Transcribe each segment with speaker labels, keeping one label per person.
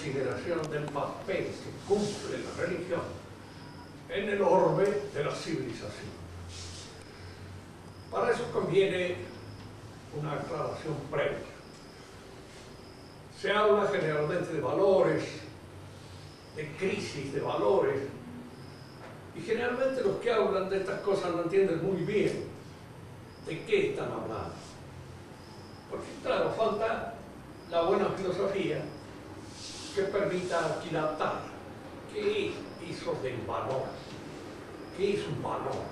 Speaker 1: consideración del papel que cumple la religión en el orbe de la civilización. Para eso conviene una aclaración previa. Se habla generalmente de valores, de crisis de valores, y generalmente los que hablan de estas cosas no entienden muy bien de qué están hablando. Porque claro, falta la buena filosofía que permita aquilatar qué es eso del valor, qué es un valor.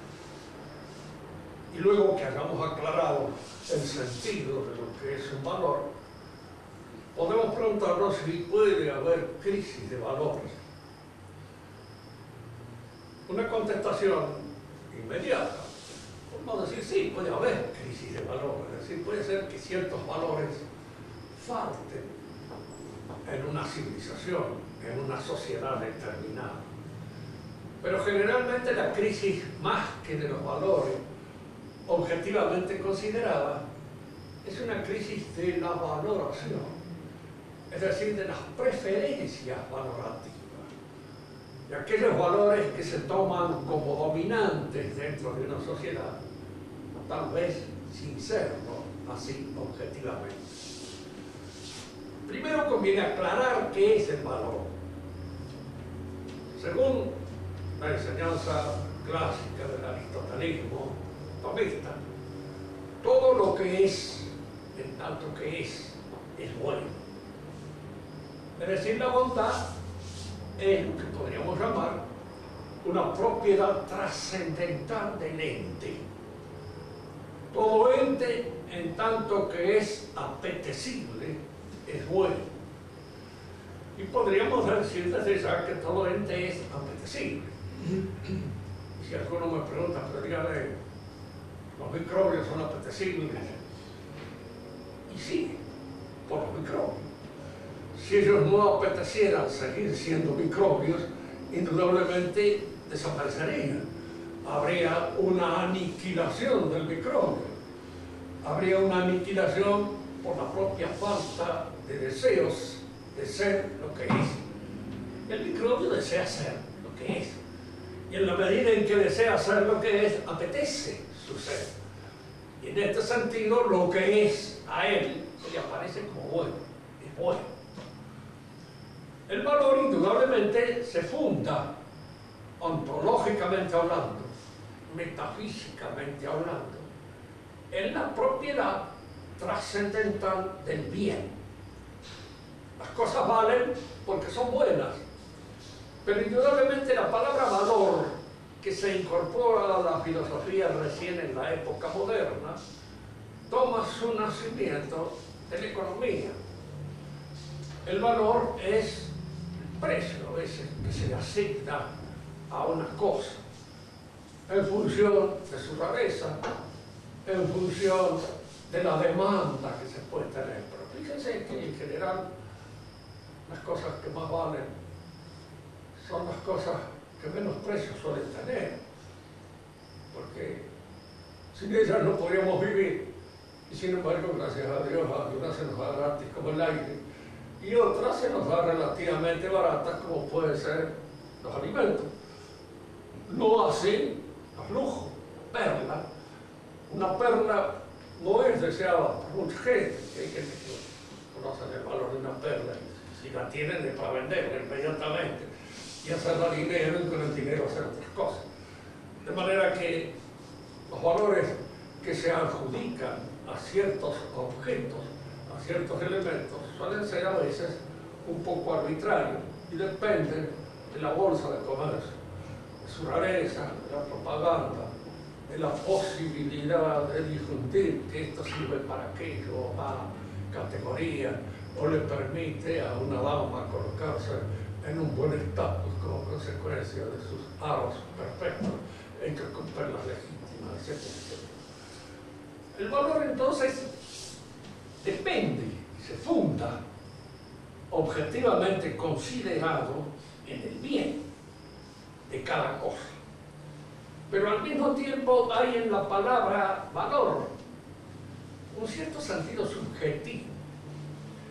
Speaker 1: Y luego que hayamos aclarado el sentido de lo que es un valor, podemos preguntarnos si puede haber crisis de valores. Una contestación inmediata, podemos decir sí, puede haber crisis de valores, es decir, puede ser que ciertos valores falten en una civilización, en una sociedad determinada. Pero generalmente la crisis, más que de los valores, objetivamente considerada, es una crisis de la valoración, es decir, de las preferencias valorativas, de aquellos valores que se toman como dominantes dentro de una sociedad, tal vez sin serlo así objetivamente. Primero conviene aclarar qué es el valor. Según la enseñanza clásica del aristotelismo tomista, todo lo que es, en tanto que es bueno. Es decir, la bondad es lo que podríamos llamar una propiedad trascendental del ente. Todo ente, en tanto que es apetecible, es bueno. Y podríamos decir desde ya que todo ente es apetecible. Y si alguno me pregunta, pero dígale, los microbios son apetecibles. Y sí, por los microbios. Si ellos no apetecieran seguir siendo microbios, indudablemente desaparecerían. Habría una aniquilación del microbio. Habría una aniquilación por la propia falta de deseos de ser lo que es. El microbio desea ser lo que es. Y en la medida en que desea ser lo que es, apetece su ser. Y en este sentido, lo que es a él se le aparece como bueno, es bueno. El valor indudablemente se funda, ontológicamente hablando, metafísicamente hablando, en la propiedad trascendental del bien. Las cosas valen porque son buenas, pero indudablemente la palabra valor, que se incorpora a la filosofía recién en la época moderna, toma su nacimiento de la economía. El valor es el precio a veces que se le asigna a una cosa, en función de su rareza, en función de la demanda que se puede tener. Pero fíjense que en general las cosas que más valen son las cosas que menos precios suelen tener, porque sin ellas no podríamos vivir, y sin embargo, gracias a Dios, algunas se nos da gratis como el aire, y otras se nos da relativamente baratas, como pueden ser los alimentos. No así los lujos, perla. Una perla no es deseada por mucha gente, hay gente que conoce el valor de una perla, y si la tienen es para venderla inmediatamente y hacerla dinero, y con el dinero hacer otras cosas. De manera que los valores que se adjudican a ciertos objetos, a ciertos elementos, suelen ser a veces un poco arbitrarios y dependen de la bolsa de comercio, de su rareza, de la propaganda, de la posibilidad de difundir que esto sirve para aquello, a categoría, o le permite a una dama colocarse en un buen estatus como consecuencia de sus aros perfectos, hechos con perlas legítimas, etc., etc. El valor entonces depende y se funda objetivamente considerado en el bien de cada cosa. Pero al mismo tiempo hay en la palabra valor un cierto sentido subjetivo.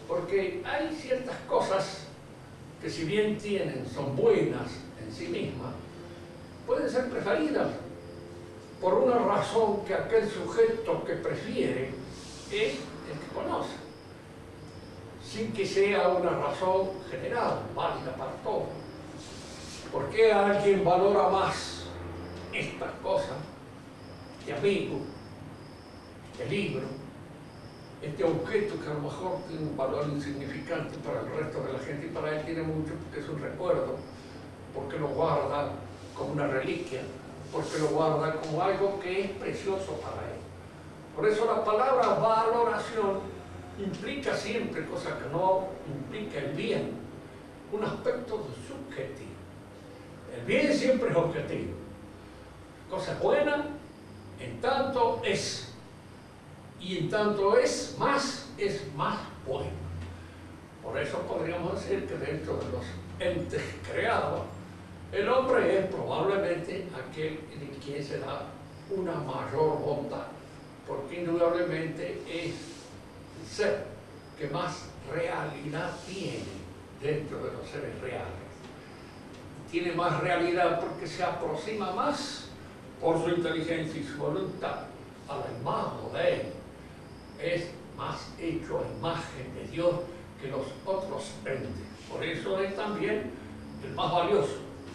Speaker 1: porque hay ciertas cosas que si bien son buenas en sí mismas, pueden ser preferidas por una razón que aquel sujeto que prefiere es el que conoce, sin que sea una razón general, válida para todos. ¿Por qué alguien valora más estas cosas, este amigo, este libro, este objeto que a lo mejor tiene un valor insignificante para el resto de la gente y para él tiene mucho porque es un recuerdo, porque lo guarda como una reliquia, porque lo guarda como algo que es precioso para él? Por eso la palabra valoración implica siempre, cosa que no implica el bien, un aspecto subjetivo. El bien siempre es objetivo. Cosa buena, en tanto es. Y en tanto es más bueno. Por eso podríamos decir que dentro de los entes creados, el hombre es probablemente aquel en quien se da una mayor bondad, porque indudablemente es el ser que más realidad tiene dentro de los seres reales. Tiene más realidad porque se aproxima más por su inteligencia y su voluntad a la imagen de él. Es más hecho a imagen de Dios que los otros entes. Por eso es también el más valioso.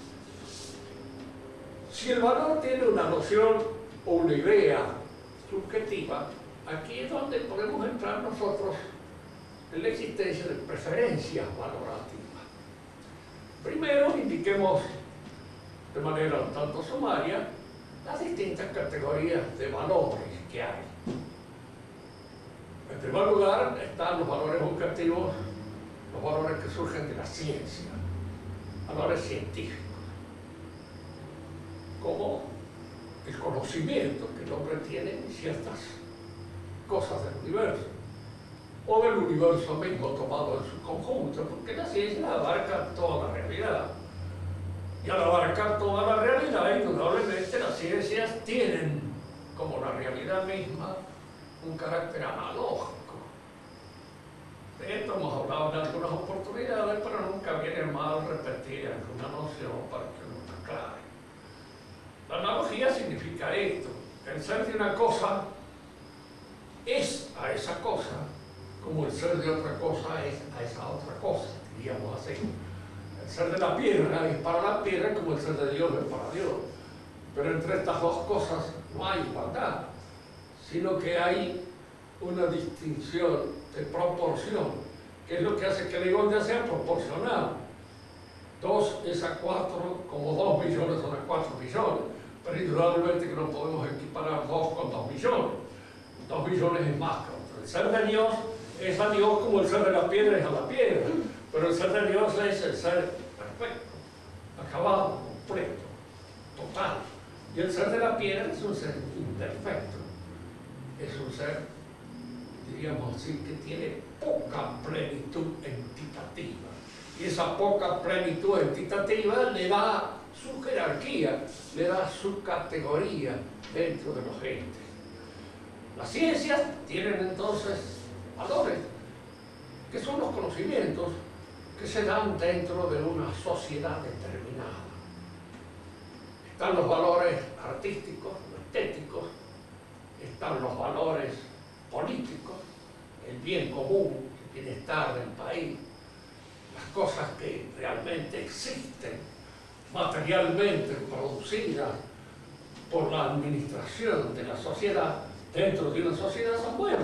Speaker 1: Si el valor tiene una noción o una idea subjetiva, aquí es donde podemos entrar nosotros en la existencia de preferencias valorativas. Primero, indiquemos de manera un tanto sumaria las distintas categorías de valores que hay. En primer lugar están los valores objetivos, los valores que surgen de la ciencia, valores científicos, como el conocimiento que el hombre tiene de ciertas cosas del universo, o del universo mismo tomado en su conjunto, porque la ciencia abarca toda la realidad. Y al abarcar toda la realidad, indudablemente las ciencias tienen, como la realidad misma, un carácter analógico. De esto hemos hablado en algunas oportunidades, pero nunca viene mal repetir alguna noción para que uno lo aclare. La analogía significa esto: el ser de una cosa es a esa cosa, como el ser de otra cosa es a esa otra cosa, diríamos así. El ser de la piedra es para la piedra como el ser de Dios es para Dios. Pero entre estas dos cosas no hay igualdad, sino que hay una distinción de proporción, que es lo que hace que la igualdad sea proporcional. 2 es a 4, como 2 millones son a 4 millones, pero indudablemente que no podemos equiparar 2 con 2 millones. 2 millones es más que otro. El ser de Dios es a Dios como el ser de la piedra es a la piedra, pero el ser de Dios es el ser perfecto, acabado, completo, total. Y el ser de la piedra es un ser imperfecto, es un ser, diríamos así, que tiene poca plenitud entitativa. Y esa poca plenitud entitativa le da su jerarquía, le da su categoría dentro de los entes. Las ciencias tienen entonces valores, que son los conocimientos que se dan dentro de una sociedad determinada. Están los valores artísticos, estéticos, están los valores políticos, el bien común, el bienestar del país, las cosas que realmente existen, materialmente producidas por la administración de la sociedad, dentro de una sociedad son buenas.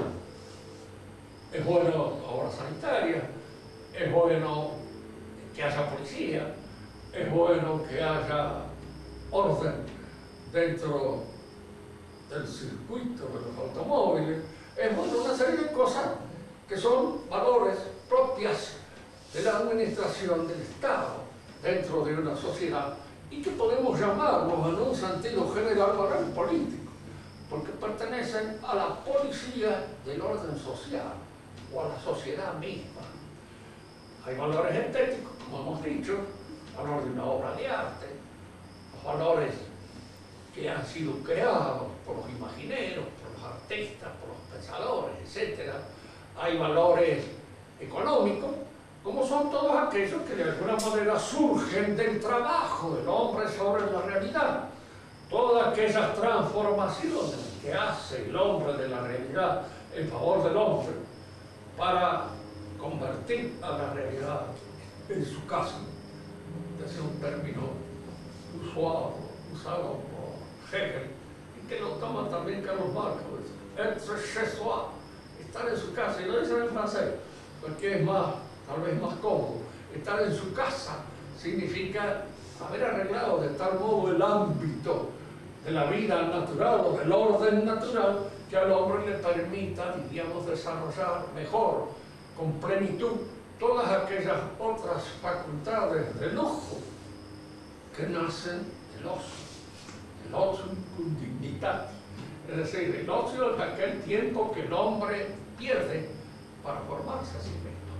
Speaker 1: Es bueno la obra sanitaria, es bueno que haya policía, es bueno que haya orden dentro del circuito de los automóviles, es bueno una serie de cosas que son valores propias de la administración del Estado dentro de una sociedad y que podemos llamarlos en un sentido general valores políticos, porque pertenecen a la policía del orden social o a la sociedad misma. Hay valores estéticos, como hemos dicho, valor de una obra de arte, los valores que han sido creados por los imagineros, por los artistas, por los pensadores, etc. Hay valores económico, como son todos aquellos que de alguna manera surgen del trabajo del hombre sobre la realidad. Todas aquellas transformaciones que hace el hombre de la realidad en favor del hombre para convertir a la realidad en su caso. Ese es un término usado por Hegel y que lo toma también Carlos Marx. Être chez soi, estar en su casa, y lo dicen en francés, porque es más, tal vez más cómodo. Estar en su casa significa haber arreglado de tal modo el ámbito de la vida natural o del orden natural que al hombre le permita, diríamos, desarrollar mejor, con plenitud, todas aquellas otras facultades de lujo que nacen del ocio, el ocio con dignidad. Es decir, el ocio es aquel tiempo que el hombre pierde para formarse a sí mismo.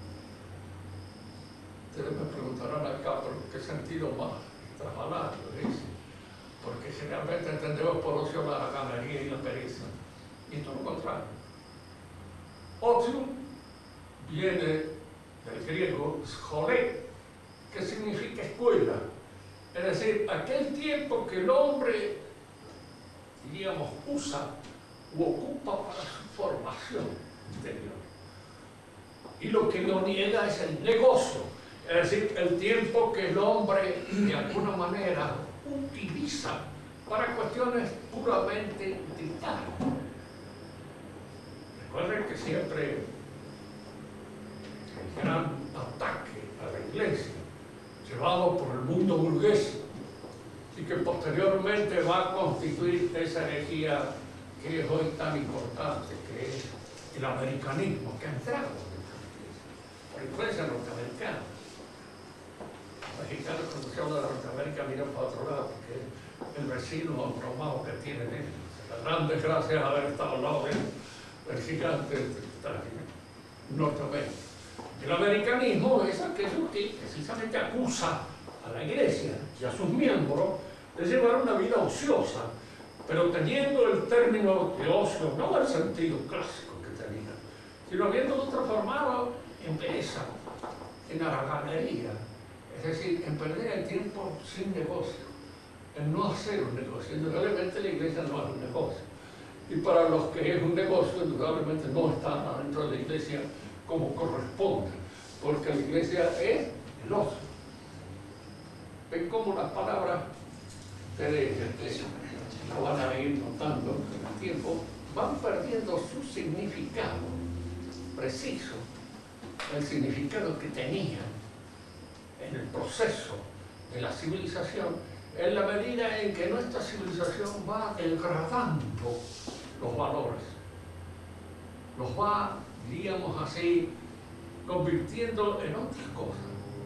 Speaker 1: Ustedes me preguntarán acá, ¿pero qué sentido más trasvalado dice? Porque generalmente entendemos por ocio la ganadería y la pereza. Y todo lo contrario. Ocio viene del griego scholé, que significa escuela. Es decir, aquel tiempo que el hombre, diríamos, usa u ocupa para su formación interior. Y lo que lo niega es el negocio, es decir, el tiempo que el hombre de alguna manera utiliza para cuestiones puramente utilitarias. Recuerden que siempre el gran ataque a la iglesia, llevado por el mundo burgués, y que posteriormente va a constituir esa herejía que es hoy tan importante, que es el americanismo, que ha entrado por influencia norteamericana. Los mexicanos, cuando se habla de Norteamérica, miran para otro lado, porque el vecino traumado que tienen ellos. La gran desgracia es haber estado al lado del gigante de Norteamérica. El americanismo es aquello que precisamente acusa a la iglesia y a sus miembros de llevar una vida ociosa, pero teniendo el término de ocio, no en el sentido clásico que tenía, sino habiéndolo transformado en pereza, en haraganería, es decir, en perder el tiempo sin negocio, en no hacer un negocio. Indudablemente la iglesia no es un negocio, y para los que es un negocio, indudablemente no están adentro de la iglesia como corresponde, porque la iglesia es el ocio. Ven cómo las palabras, ustedes lo van a ir notando con el tiempo, van perdiendo su significado preciso, el significado que tenían en el proceso de la civilización, en la medida en que nuestra civilización va degradando los valores, los va, diríamos así, convirtiendo en otras cosas.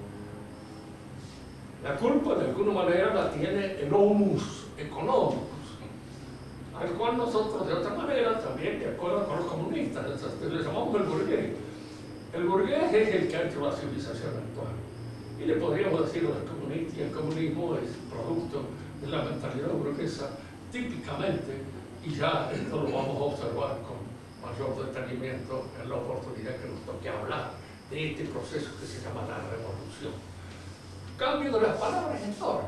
Speaker 1: La culpa de alguna manera la tiene el homus económicos, al cual nosotros de otra manera también, de acuerdo con los comunistas, le llamamos el burgués. El burgués es el que ha hecho la civilización actual. Y le podríamos decir a los comunistas, y el comunismo es producto de la mentalidad burguesa típicamente, y ya esto lo vamos a observar con mayor detenimiento en la oportunidad que nos toque hablar de este proceso que se llama la revolución. Cambio de las palabras enorme.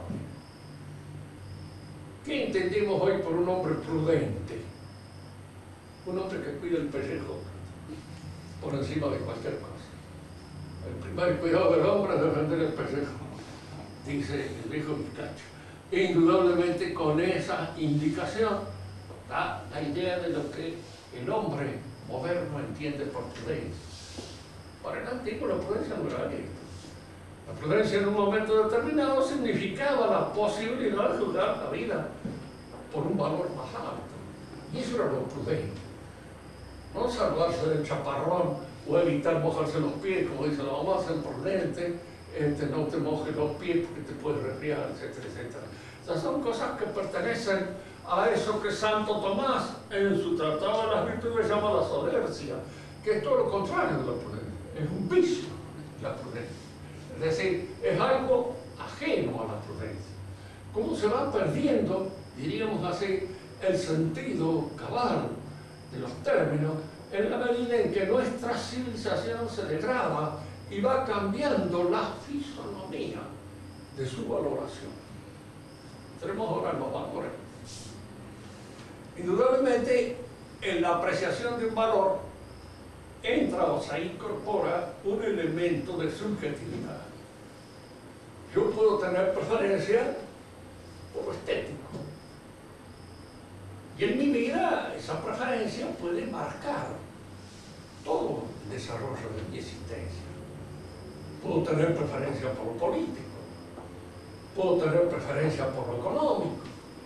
Speaker 1: ¿Qué entendemos hoy por un hombre prudente? Un hombre que cuida el pellejo por encima de cualquier cosa. El primer cuidado del hombre es defender el pellejo, dice el viejo Picacho. Indudablemente con esa indicación da la idea de lo que el hombre moderno entiende por prudencia. Para el antiguo la prudencia no era esto. La prudencia en un momento determinado significaba la posibilidad de juzgar la vida por un valor más alto. Y eso era lo prudente. No salvarse del chaparrón o evitar mojarse los pies, como dice la mamá, ser prudente, no te mojes los pies porque te puedes resfriar, etcétera, etcétera. O sea, son cosas que pertenecen a eso que Santo Tomás en su Tratado de las Virtudes llama la solercia, que es todo lo contrario de la prudencia. Es un vicio la prudencia. Es decir, es algo ajeno a la prudencia. ¿Cómo se va perdiendo, diríamos así, el sentido cabal de los términos en la medida en que nuestra civilización se degrada y va cambiando la fisonomía de su valoración. Tenemos ahora los valores. Indudablemente, en la apreciación de un valor entra o se incorpora un elemento de subjetividad. Yo puedo tener preferencia por lo estético. Y en mi vida esa preferencia puede marcar todo el desarrollo de mi existencia. Puedo tener preferencia por lo político, puedo tener preferencia por lo económico,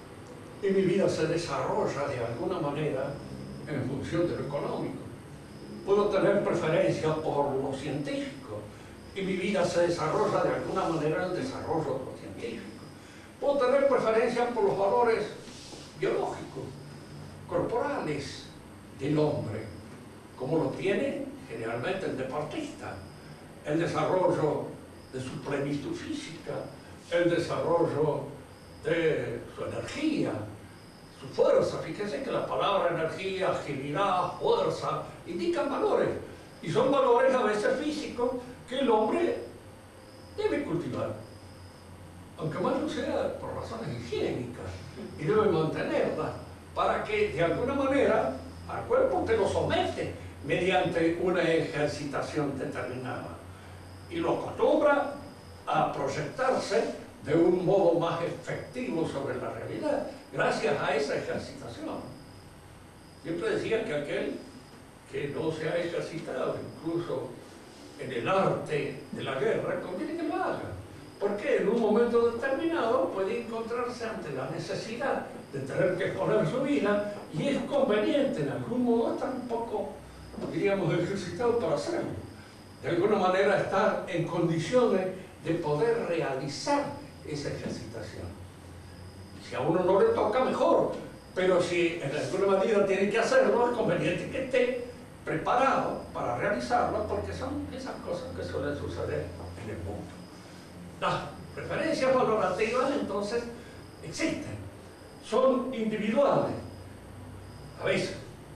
Speaker 1: y mi vida se desarrolla de alguna manera en función de lo económico. Puedo tener preferencia por lo científico, y mi vida se desarrolla de alguna manera en el desarrollo de lo científico. Puedo tener preferencia por los valores biológicos, corporales del hombre, como lo tiene generalmente el deportista, el desarrollo de su plenitud física, el desarrollo de su energía, su fuerza. Fíjense que la palabra energía, agilidad, fuerza, indican valores, y son valores a veces físicos que el hombre debe cultivar, aunque más no sea por razones higiénicas, y debe mantenerlas para que de alguna manera al cuerpo te lo somete mediante una ejercitación determinada y lo acostumbra a proyectarse de un modo más efectivo sobre la realidad gracias a esa ejercitación. Siempre decía que aquel que no se ha ejercitado incluso en el arte de la guerra, conviene que lo haga, porque en un momento determinado puede encontrarse ante la necesidad de tener que exponer su vida, y es conveniente en algún modo estar un poco, diríamos, ejercitado para hacerlo. De alguna manera estar en condiciones de poder realizar esa ejercitación. Si a uno no le toca, mejor, pero si en alguna medida tiene que hacerlo, es conveniente que esté preparado para realizarlo, porque son esas cosas que suelen suceder en el mundo. Las preferencias valorativas entonces existen, son individuales a veces,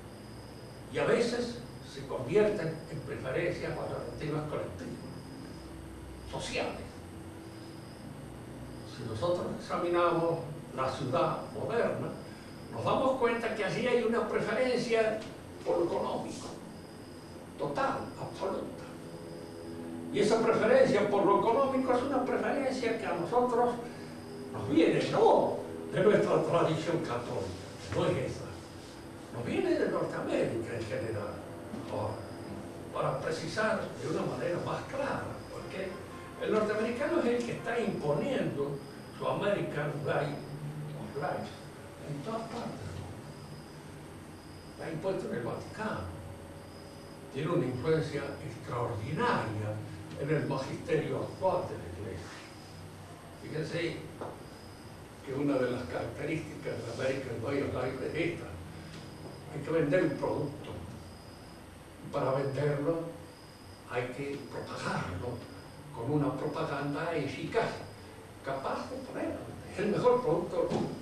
Speaker 1: y a veces se convierten en preferencias valorativas colectivas, sociales. Si nosotros examinamos la ciudad moderna, nos damos cuenta que allí hay una preferencia por lo económico, total, absoluta. Y esa preferencia por lo económico es una preferencia que a nosotros nos viene, no de nuestra tradición católica, no es esa, nos viene de Norteamérica en general. Ahora, para precisar de una manera más clara, porque el norteamericano es el que está imponiendo su American Way of Life en todas partes del mundo. Está impuesto en el Vaticano, tiene una influencia extraordinaria en el magisterio actual de la Iglesia. Fíjense que una de las características del American Way of Life es esta: hay que vender un producto, y para venderlo hay que propagarlo con una propaganda eficaz, capaz de poner el mejor producto del mundo.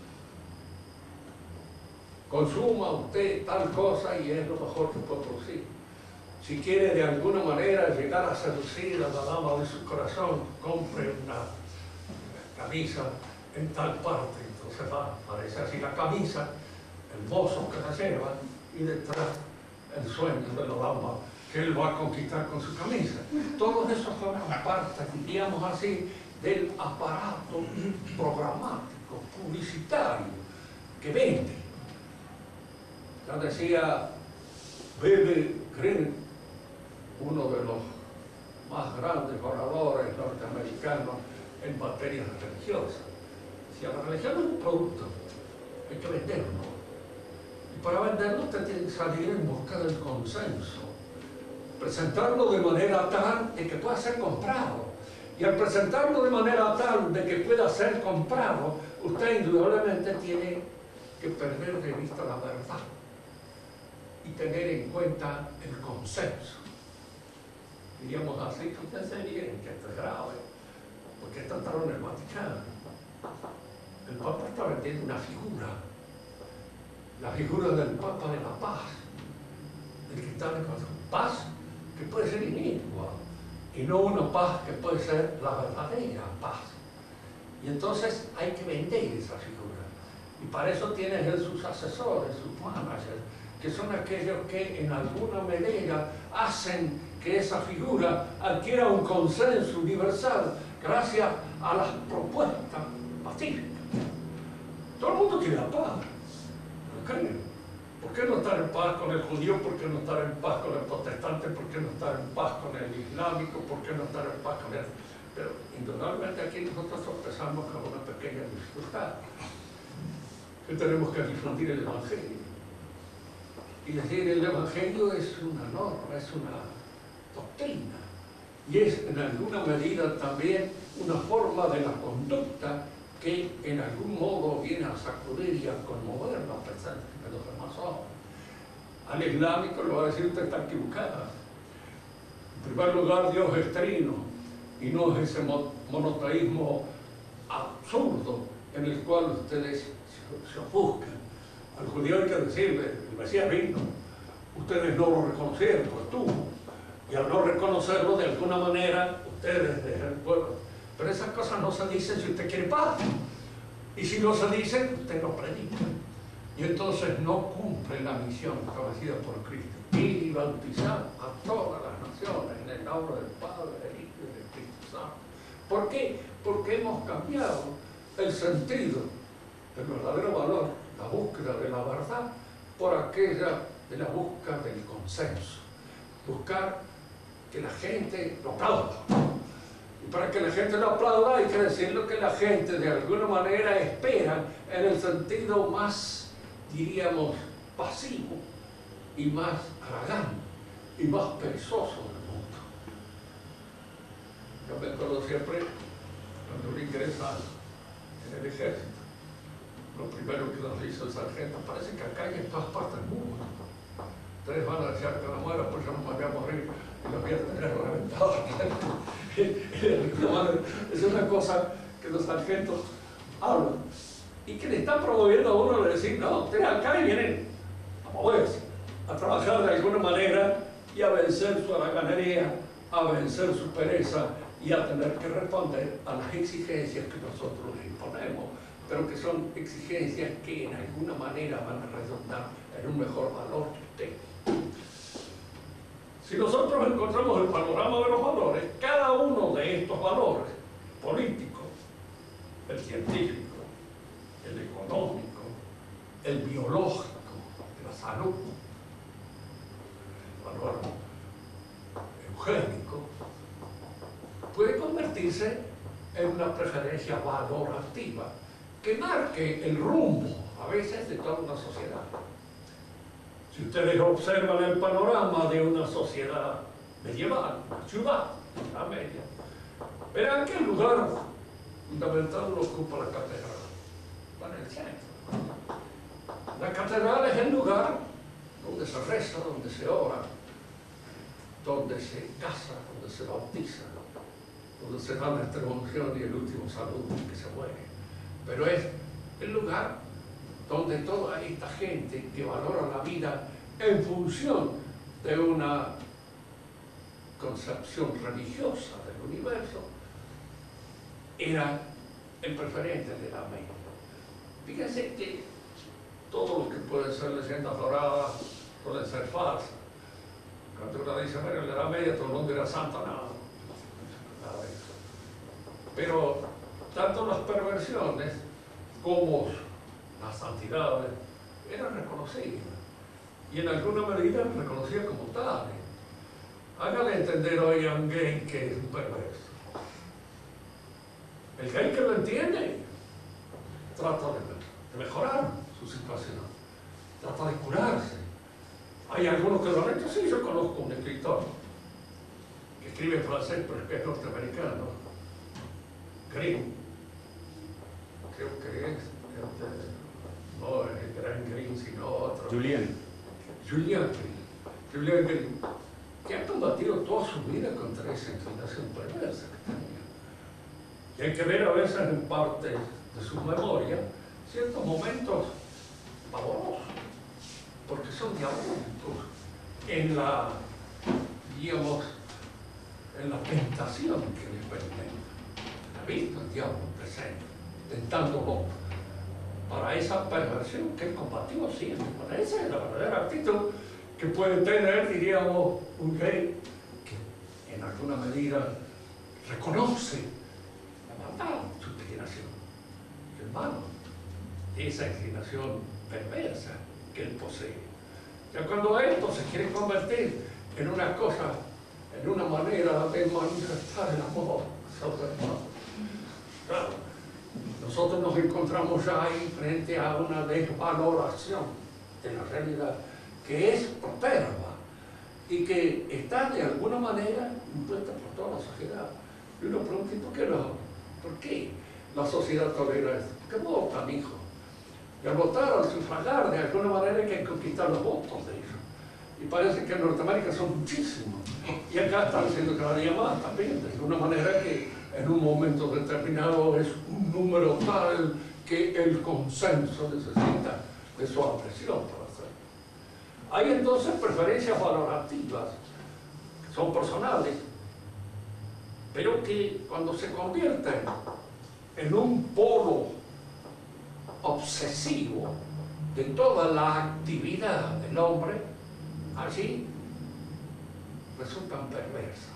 Speaker 1: Consuma usted tal cosa y es lo mejor que puede producir. Si quiere de alguna manera llegar a seducir a la dama de su corazón, compre una camisa en tal parte. Entonces va, parece así la camisa, el mozo que la lleva, y detrás el sueño de la dama que él va a conquistar con su camisa. Todos esos forman parte, diríamos así, del aparato programático, publicitario, que vende. Ya decía Billy Graham, uno de los más grandes oradores norteamericanos en materias religiosas. Si la religión es un producto, hay que venderlo. Y para venderlo usted tiene que salir en busca del consenso, presentarlo de manera tal de que pueda ser comprado. Y al presentarlo de manera tal de que pueda ser comprado, usted indudablemente tiene que perder de vista la verdad y tener en cuenta el consenso. Diríamos así, fíjense bien que esto es grave, porque esto está en el Vaticano. El Papa está vendiendo una figura, la figura del Papa de la Paz, el cristal de corazón. Paz que puede ser inicua y no una paz que puede ser la verdadera paz. Y entonces hay que vender esa figura. Y para eso tienes sus asesores, sus managers, que son aquellos que en alguna manera hacen que esa figura adquiera un consenso universal gracias a las propuestas pacíficas. Todo el mundo quiere la paz, ¿no creen? ¿Por qué no estar en paz con el judío? ¿Por qué no estar en paz con el protestante? ¿Por qué no estar en paz con el islámico? ¿Por qué no estar en paz con el...? Pero indudablemente aquí nosotros empezamos con una pequeña dificultad, que tenemos que difundir el Evangelio. Y decir, el Evangelio es una norma, es una doctrina, y es en alguna medida también una forma de la conducta que en algún modo viene a sacudir y a conmover la presencia de los demás hombres. Al islámico le va a decir, usted está equivocada. En primer lugar, Dios es trino, y no es ese monoteísmo absurdo en el cual ustedes se ofuscan. Al judío hay que decirle, el Mesías vino, ustedes no lo reconocieron, pues tú, y al no reconocerlo de alguna manera, ustedes dejan el pueblo. Pero esas cosas no se dicen si usted quiere paz, y si no se dicen, usted no predica, y entonces no cumple la misión establecida por Cristo, ir y bautizar a todas las naciones en el nombre del Padre, del Hijo y del Espíritu Santo. ¿Por qué? Porque hemos cambiado el sentido del verdadero valor, la búsqueda de la verdad, por aquella de la búsqueda del consenso. Buscar que la gente lo aplauda. Y para que la gente lo aplauda hay que decirlo que la gente de alguna manera espera en el sentido más, diríamos, pasivo y más halagán y más perezoso del mundo. Yo me acuerdo siempre cuando uno ingresa en el ejército, lo primero que nos dice el sargento, parece que acá hay en todas partes del mundo. Ustedes van a desear que la muera, pues yo no me voy a morir y lo voy a tener reventado. Es una cosa que los sargentos hablan y que le están promoviendo a uno de decir, no, ustedes acá y vienen a moverse, a trabajar de alguna manera y a vencer su haraganería, a vencer su pereza y a tener que responder a las exigencias que nosotros les imponemos, pero que son exigencias que en alguna manera van a resultar en un mejor valor que usted. Si nosotros encontramos el panorama de los valores, cada uno de estos valores, político, el científico, el económico, el biológico, de la salud, el valor eugénico, puede convertirse en una preferencia valorativa que marque el rumbo, a veces, de toda una sociedad. Si ustedes observan el panorama de una sociedad medieval, una ciudad, la media, verán que el lugar fundamental lo ocupa la catedral, está en el centro. La catedral es el lugar donde se reza, donde se ora, donde se casa, donde se bautiza, donde se da la extremaunción y el último saludo que se muere. Pero es el lugar donde toda esta gente que valora la vida en función de una concepción religiosa del universo era el preferente de la media. Fíjense que todo lo que puede ser leyendas doradas pueden ser falsas. Cuando uno dice, bueno, en la Edad Media todo el mundo era santo, nada de eso. Pero tanto las perversiones como las santidades eran reconocidas y en alguna medida reconocidas como tales. Hágale entender hoy a un gay que es un perverso. El gay que lo entiende trata de mejorar su situación, trata de curarse. Hay algunos que lo han hecho, sí, yo conozco un escritor que escribe en francés pero que es norteamericano, Grimm, creo que es no el gran Grimm, sino otro. Julien Grimm, que ha combatido toda su vida contra esa inclinación perversa que tenía. Y hay que ver a veces en parte de su memoria ciertos momentos pavorosos, porque son diabólicos, en la, digamos, en la tentación que le experimenta. Ha visto el diablo presente, tentándolo para esa perversión que él combatió siempre. Para esa es la verdadera actitud que puede tener, diríamos, un rey que en alguna medida reconoce la maldad de su inclinación, hermano, esa inclinación perversa que él posee. Ya cuando esto se quiere convertir en una cosa, en una manera de manifestar el amor sobre el hermano, claro, nosotros nos encontramos ahí frente a una desvaloración de la realidad que es proterva y que está de alguna manera impuesta por toda la sociedad. Y uno pregunta, ¿por qué no? ¿Por qué la sociedad tolera esto? ¿Por qué votan, hijo? Y al votar, al sufragar, de alguna manera hay que conquistar los votos de ellos. Y parece que en Norteamérica son muchísimos. Y acá están siendo cada día más también, de alguna manera que en un momento determinado es un número tal que el consenso necesita de su apreciación para hacerlo. Hay entonces preferencias valorativas, que son personales, pero que cuando se convierten en un polo obsesivo de toda la actividad del hombre, allí resultan perversas.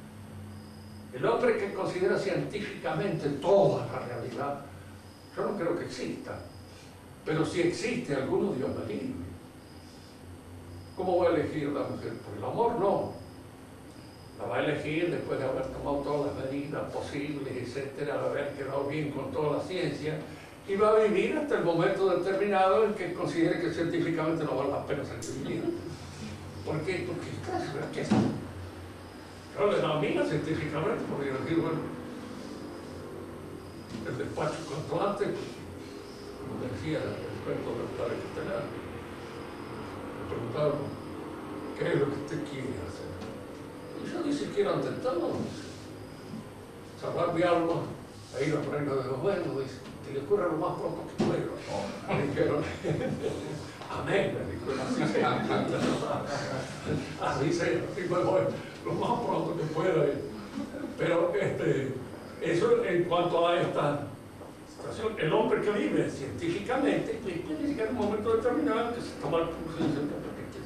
Speaker 1: El hombre que considera científicamente toda la realidad, yo no creo que exista, pero si existe alguno, Dios me libre. ¿Cómo va a elegir la mujer? Por el amor no. La va a elegir después de haber tomado todas las medidas posibles, etcétera, de haber quedado bien con toda la ciencia, y va a vivir hasta el momento determinado en que considere que científicamente no vale la pena ser vivido. ¿Por qué? Porque ¿qué es? Yo le denomino científicamente, porque yo digo, bueno, el despacho cuanto antes, como decía el experto del padre Castellano, me preguntaron, ¿qué es lo que usted quiere hacer? Y yo ni siquiera ante todo, salvar mi alma e ir al reino de los buenos, dice, que le ocurra lo más pronto que pueda. Me dijeron, amén, me dijo, así sea, así me voy, lo más pronto que pueda. Pero eso en cuanto a esta situación, el hombre que vive científicamente, puede llegar un momento determinado que se toma el curso y dice,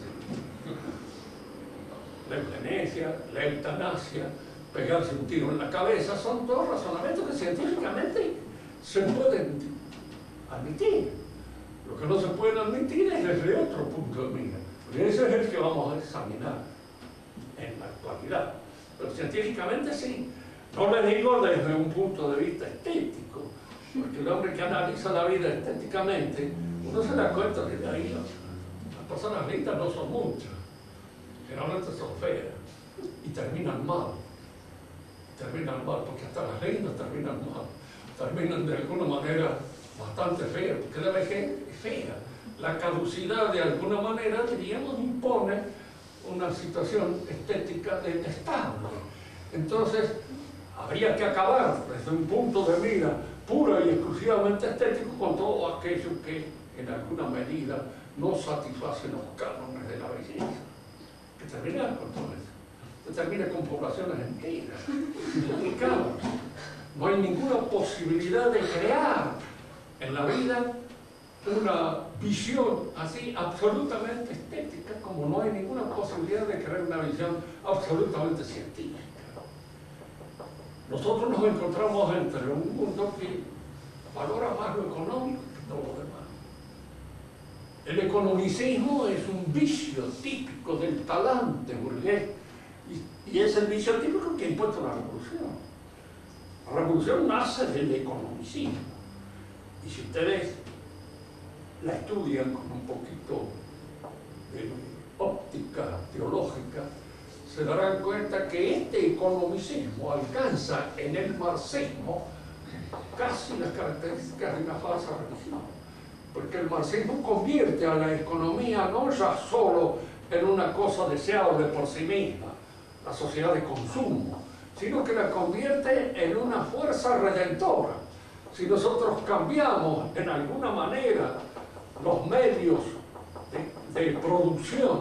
Speaker 1: la eutanasia, la eutanasia, pegarse un tiro en la cabeza, son todos razonamientos que científicamente se pueden admitir. Lo que no se puede admitir es desde otro punto de vista. Y ese es el que vamos a examinar en la actualidad. Pero científicamente sí. No le digo desde un punto de vista estético, porque el hombre que analiza la vida estéticamente, uno se da cuenta que de ahí las personas lindas no son muchas. Generalmente son feas y terminan mal. Terminan mal, porque hasta las lindas terminan mal. Terminan de alguna manera bastante feas, porque la vejez es fea. La caducidad de alguna manera, diríamos, impone una situación estética detestable. Entonces, habría que acabar desde un punto de mira pura y exclusivamente estético con todo aquello que en alguna medida no satisface los cánones de la belleza. Que termina con todo eso. Que termina con poblaciones enteras. Y claro, no hay ninguna posibilidad de crear en la vida una visión así absolutamente estética, como no hay ninguna posibilidad de crear una visión absolutamente científica. Nosotros nos encontramos entre un mundo que valora más lo económico que todo lo demás. El economicismo es un vicio típico del talante burgués y es el vicio típico que ha impuesto la revolución. La revolución nace del economicismo y si ustedes la estudian con un poquito de óptica teológica, se darán cuenta que este economicismo alcanza en el marxismo casi las características de una falsa religión, porque el marxismo convierte a la economía no ya solo en una cosa deseable por sí misma, la sociedad de consumo, sino que la convierte en una fuerza redentora. Si nosotros cambiamos en alguna manera los medios de producción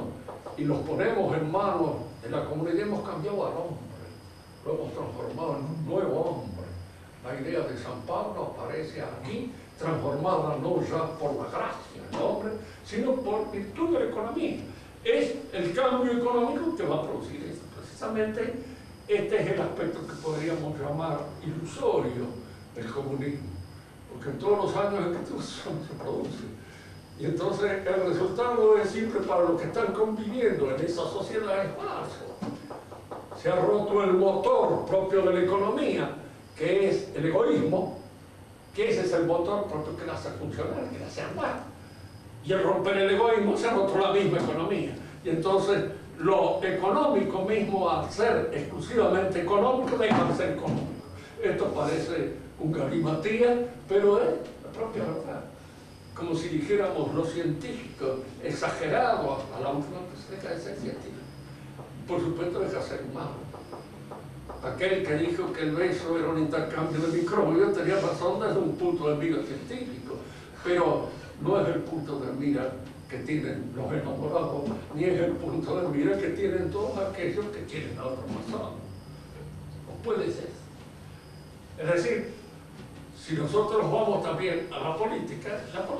Speaker 1: y los ponemos en manos de la comunidad, hemos cambiado al hombre, lo hemos transformado en un nuevo hombre. La idea de San Pablo aparece aquí, transformada no ya por la gracia del hombre, sino por virtud de la economía. Es el cambio económico que va a producir esto. Precisamente este es el aspecto que podríamos llamar ilusorio del comunismo, porque en todos los años en que se produce. Y entonces el resultado es siempre para los que están conviviendo en esa sociedad es falso. Se ha roto el motor propio de la economía, que es el egoísmo, que ese es el motor propio que la hace funcionar, que la hace andar. Y al romper el egoísmo se ha roto la misma economía. Y entonces lo económico mismo, al ser exclusivamente económico, deja de ser económico. Esto parece un galimatía, pero es la propia verdad. Como si dijéramos lo científico exagerado a la última, pues deja de ser científico. Por supuesto deja de ser humano. Aquel que dijo que el beso era un intercambio de microbios tenía razón desde un punto de vista científico, pero no es el punto de mira que tienen los enamorados, ni es el punto de mira que tienen todos aquellos que quieren a otra persona. No puede ser. Es decir, si nosotros vamos también a la política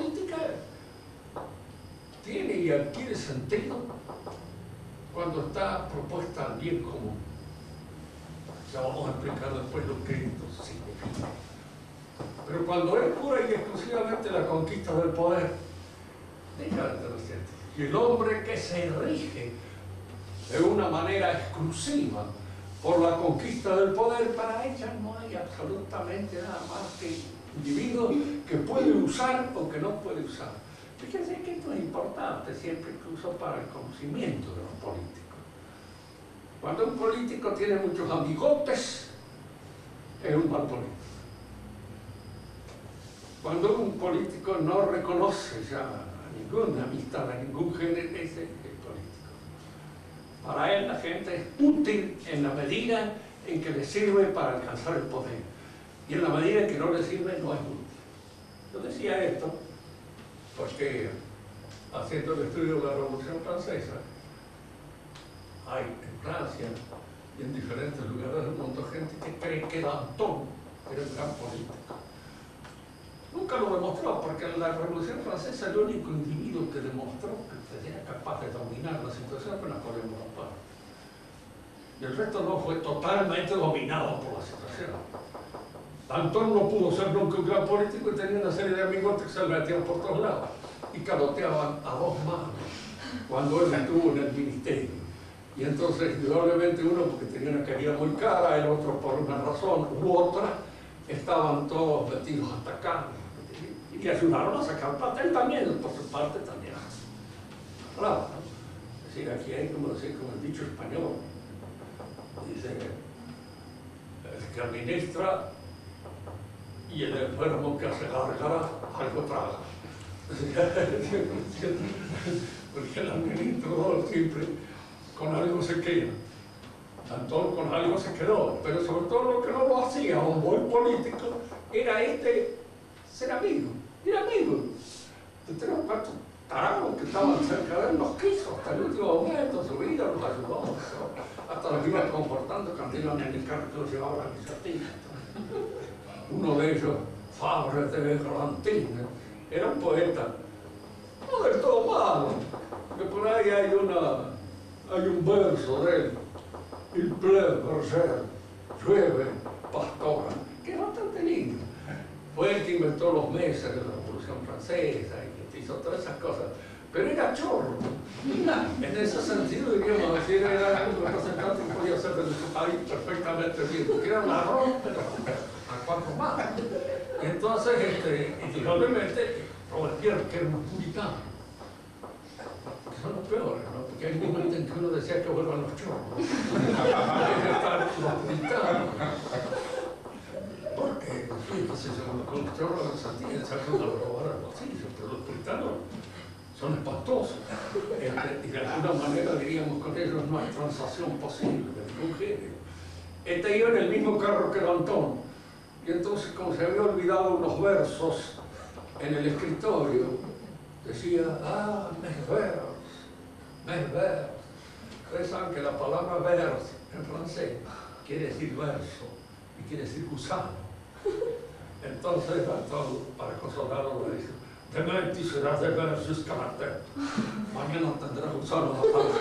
Speaker 1: tiene y adquiere sentido cuando está propuesta al bien común. Ya vamos a explicar después lo que esto significa. Pero cuando es pura y exclusivamente la conquista del poder, deja de ser científico. Y el hombre que se rige de una manera exclusiva por la conquista del poder, para ella no hay absolutamente nada más que individuos que puede usar o que no puede usar. Fíjense que esto es importante siempre, incluso para el conocimiento de los políticos. Cuando un político tiene muchos amigotes, es un mal político. Cuando un político no reconoce ya ninguna amistad, a ningún género, ese es el político. Para él la gente es útil en la medida en que le sirve para alcanzar el poder. Y en la medida en que no le sirve, no es útil. Yo decía esto porque, haciendo el estudio de la Revolución Francesa, hay en Francia y en diferentes lugares del mundo gente que cree que Danton era un gran político. Nunca lo demostró, porque en la Revolución Francesa el único individuo que demostró que era capaz de dominar la situación fue Napoleón Bonaparte. Y el resto no fue totalmente dominado por la situación. Danton no pudo ser nunca un gran político y tenía una serie de amigos que se le metían por todos lados y caloteaban a dos manos cuando él estuvo en el ministerio. Y entonces, indudablemente, uno porque tenía una querida muy cara, el otro por una razón u otra, estaban todos metidos hasta acá y que ayudaron a sacar plata. Él también, por su parte, también. Claro, ¿no? Es decir, aquí hay, como el dicho español, dice el que administra y el enfermo que hace gárgara, algo traga. Porque el administrador siempre con algo se queda. Danton con algo se quedó, pero sobre todo lo que no lo hacía un buen político era ser amigo. Era amigo de tres o cuatro tarados que estaban cerca de él, los quiso hasta el último momento de su vida, los ayudó, hasta los iba confortando cuando iban en el carro que los llevaba a la iniciativa. Uno de ellos, Fabre de Grantin, era un poeta, no del todo malo, que por ahí hay un verso de él, Il pleut berger, llueve pastora, que es bastante lindo. Fue el que inventó los meses de la Revolución Francesa y que hizo todas esas cosas, pero era chorro. En ese sentido, diríamos decir, era un representante que podía ser de su país perfectamente bien, porque era un arroz, pero a cuatro manos. Y entonces, indudablemente, Robespierre, que era un puritano, que son los peores, ¿no? Porque hay momentos en que uno decía que vuelvan los chorros. Que estar los puritanos. Porque, qué sé yo, con los chorros se sacan a robar al bolsillo, pero los puritanos son espantosos. Y de alguna manera diríamos con ellos no hay transacción posible de ningún género. Este iba en el mismo carro que Danton. Y entonces, como se había olvidado unos versos en el escritorio, decía, mes vers, Ustedes saben que la palabra verse en francés quiere decir verso y quiere decir gusano. Entonces, para consolarlo, le dijo: demain tu serás de ver jusqu'à la tête. Mañana tendrás gusano hasta la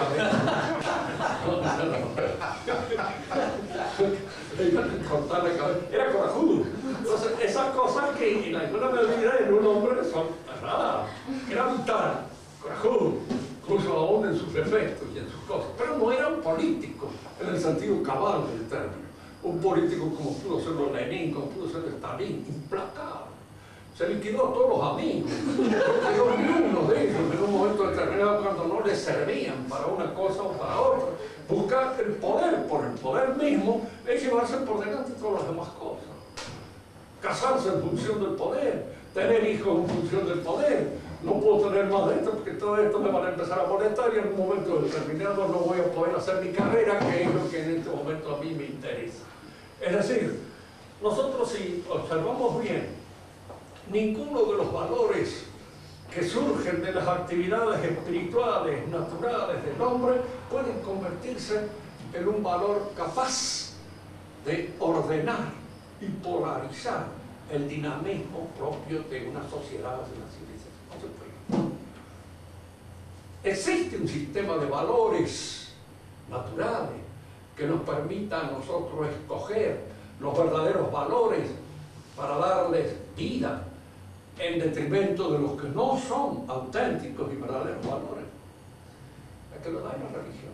Speaker 1: cabeza. Era corajudo. Entonces, esas cosas que en alguna medida en un hombre son raras. Era vital, corajudo, incluso aún en sus defectos y en sus cosas. Pero no era un político en el sentido cabal del término. Un político como pudo serlo Lenin, como pudo ser Stalin, implacable. Se liquidó a todos los amigos, no quedó ni uno de ellos en un momento determinado cuando no les servían para una cosa o para otra. Buscar el poder por el poder mismo es llevarse por delante todas las demás cosas. Casarse en función del poder, tener hijos en función del poder. No puedo tener más de esto porque todo esto me van a empezar a molestar y en un momento determinado no voy a poder hacer mi carrera, que es lo que en este momento a mí me interesa. Es decir, nosotros si observamos bien, ninguno de los valores que surgen de las actividades espirituales, naturales del hombre, pueden convertirse en un valor capaz de ordenar y polarizar el dinamismo propio de una sociedad, de una civilización. No se puede. Existe un sistema de valores naturales que nos permita a nosotros escoger los verdaderos valores para darles vida, en detrimento de los que no son auténticos y verdaderos valores. Es que lo da la religión.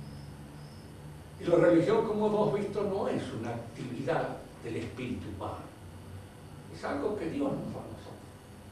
Speaker 1: Y la religión, como hemos visto, no es una actividad del espíritu humano. Es algo que Dios nos da a nosotros.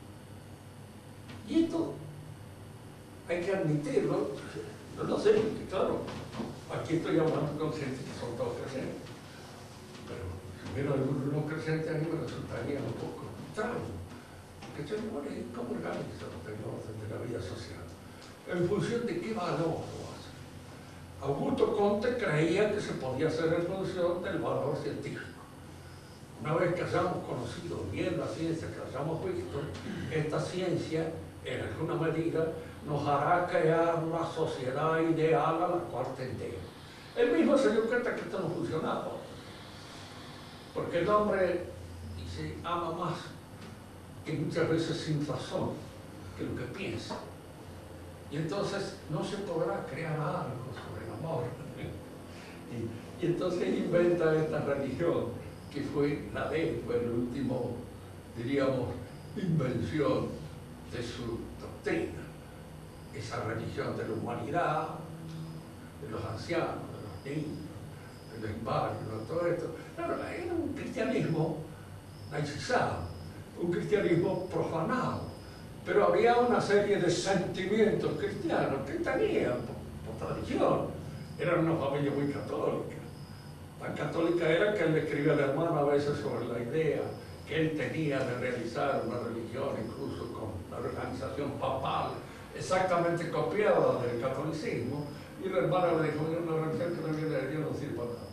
Speaker 1: Y esto hay que admitirlo. Yo no sé, porque claro, aquí estoy hablando con gente que son todos creyentes. Pero si hubiera algunos no creyentes, a mí me resultaría un poco extraño. ¿Cómo organiza el orden de la vida social? ¿En función de qué valor lo hace? Augusto Comte creía que se podía hacer en función del valor científico. Una vez que hayamos conocido bien la ciencia, que hayamos visto, esta ciencia, en alguna medida, nos hará crear la sociedad ideal a la cual tendemos. Él mismo se dio cuenta que esto no funcionaba. Porque el hombre dice, ama más, que muchas veces sin razón, que lo que piensa. Y entonces no se podrá crear algo sobre el amor. Y entonces inventa esta religión, que fue la de él, fue el último, diríamos, invención de su doctrina. Esa religión de la humanidad, de los ancianos, de los niños, de los inválidos, todo esto. Claro, era un cristianismo laicizado, un cristianismo profanado, pero había una serie de sentimientos cristianos que tenían por tradición. Eran una familia muy católica. Tan católica era que él le escribía al hermano a veces sobre la idea que él tenía de realizar una religión, incluso con la organización papal, exactamente copiada del catolicismo, y el hermano le dijo, una religión que no viene de Dios no sirve para nada.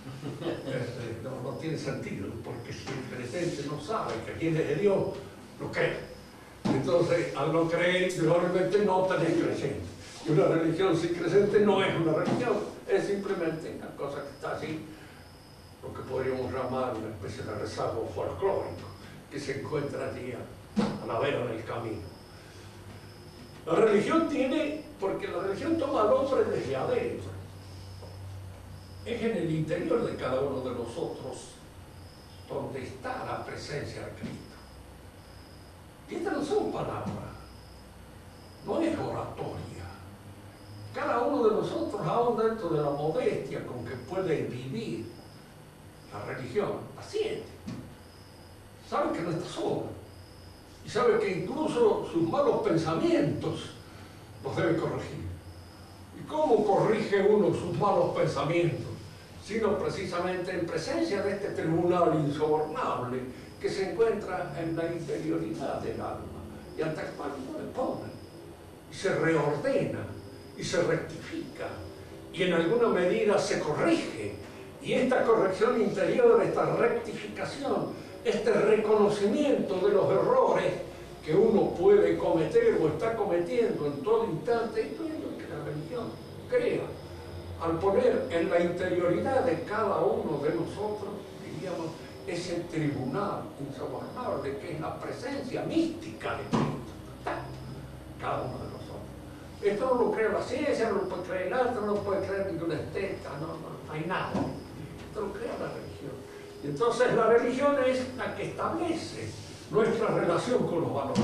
Speaker 1: No tiene sentido, porque si el creyente no sabe que viene de Dios, lo cree. Entonces, al no creer, probablemente no tenés creyente. Y una religión sin creyente no es una religión, es simplemente una cosa que está así, lo que podríamos llamar una especie de rezago folclórico, que se encuentra allí a la vera del camino. La religión tiene, porque la religión toma al hombre desde adentro. Es en el interior de cada uno de nosotros donde está la presencia de Cristo. Y estas no son palabras, no es oratoria. Cada uno de nosotros, aún dentro de la modestia con que puede vivir la religión, la siente. Sabe que no está solo. Y sabe que incluso sus malos pensamientos los debe corregir. ¿Y cómo corrige uno sus malos pensamientos? Sino precisamente en presencia de este tribunal insobornable que se encuentra en la interioridad del alma y ante el cual uno le pone y se reordena y se rectifica y en alguna medida se corrige. Y esta corrección interior, esta rectificación, este reconocimiento de los errores que uno puede cometer o está cometiendo en todo instante, esto es lo que la religión crea. al poner en la interioridad de cada uno de nosotros, diríamos, ese tribunal insobornable que es la presencia mística de Cristo. Está cada uno de nosotros. Esto no lo cree la ciencia, no lo puede creer el arte, no lo puede creer ninguna esteta, no hay nada. Esto lo crea la religión. Y entonces la religión es la que establece nuestra relación con los valores.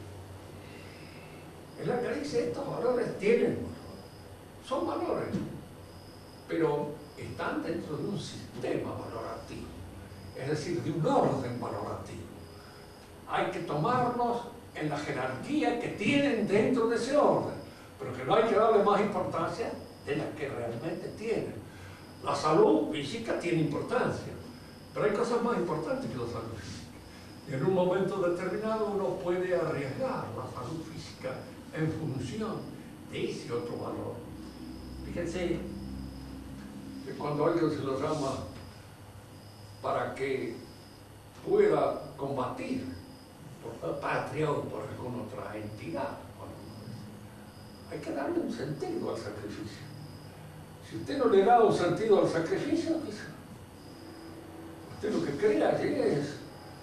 Speaker 1: Es la que dice, estos valores tienen valor. Son valores, pero están dentro de un sistema valorativo, es decir, de un orden valorativo. Hay que tomarlos en la jerarquía que tienen dentro de ese orden, pero que no hay que darle más importancia de la que realmente tienen. La salud física tiene importancia, pero hay cosas más importantes que la salud física. Y en un momento determinado uno puede arriesgar la salud física en función de ese otro valor. Fíjense que cuando alguien se lo llama para que pueda combatir por la patria o por alguna otra entidad, hay que darle un sentido al sacrificio. Si usted no le da un sentido al sacrificio, usted lo que crea allí es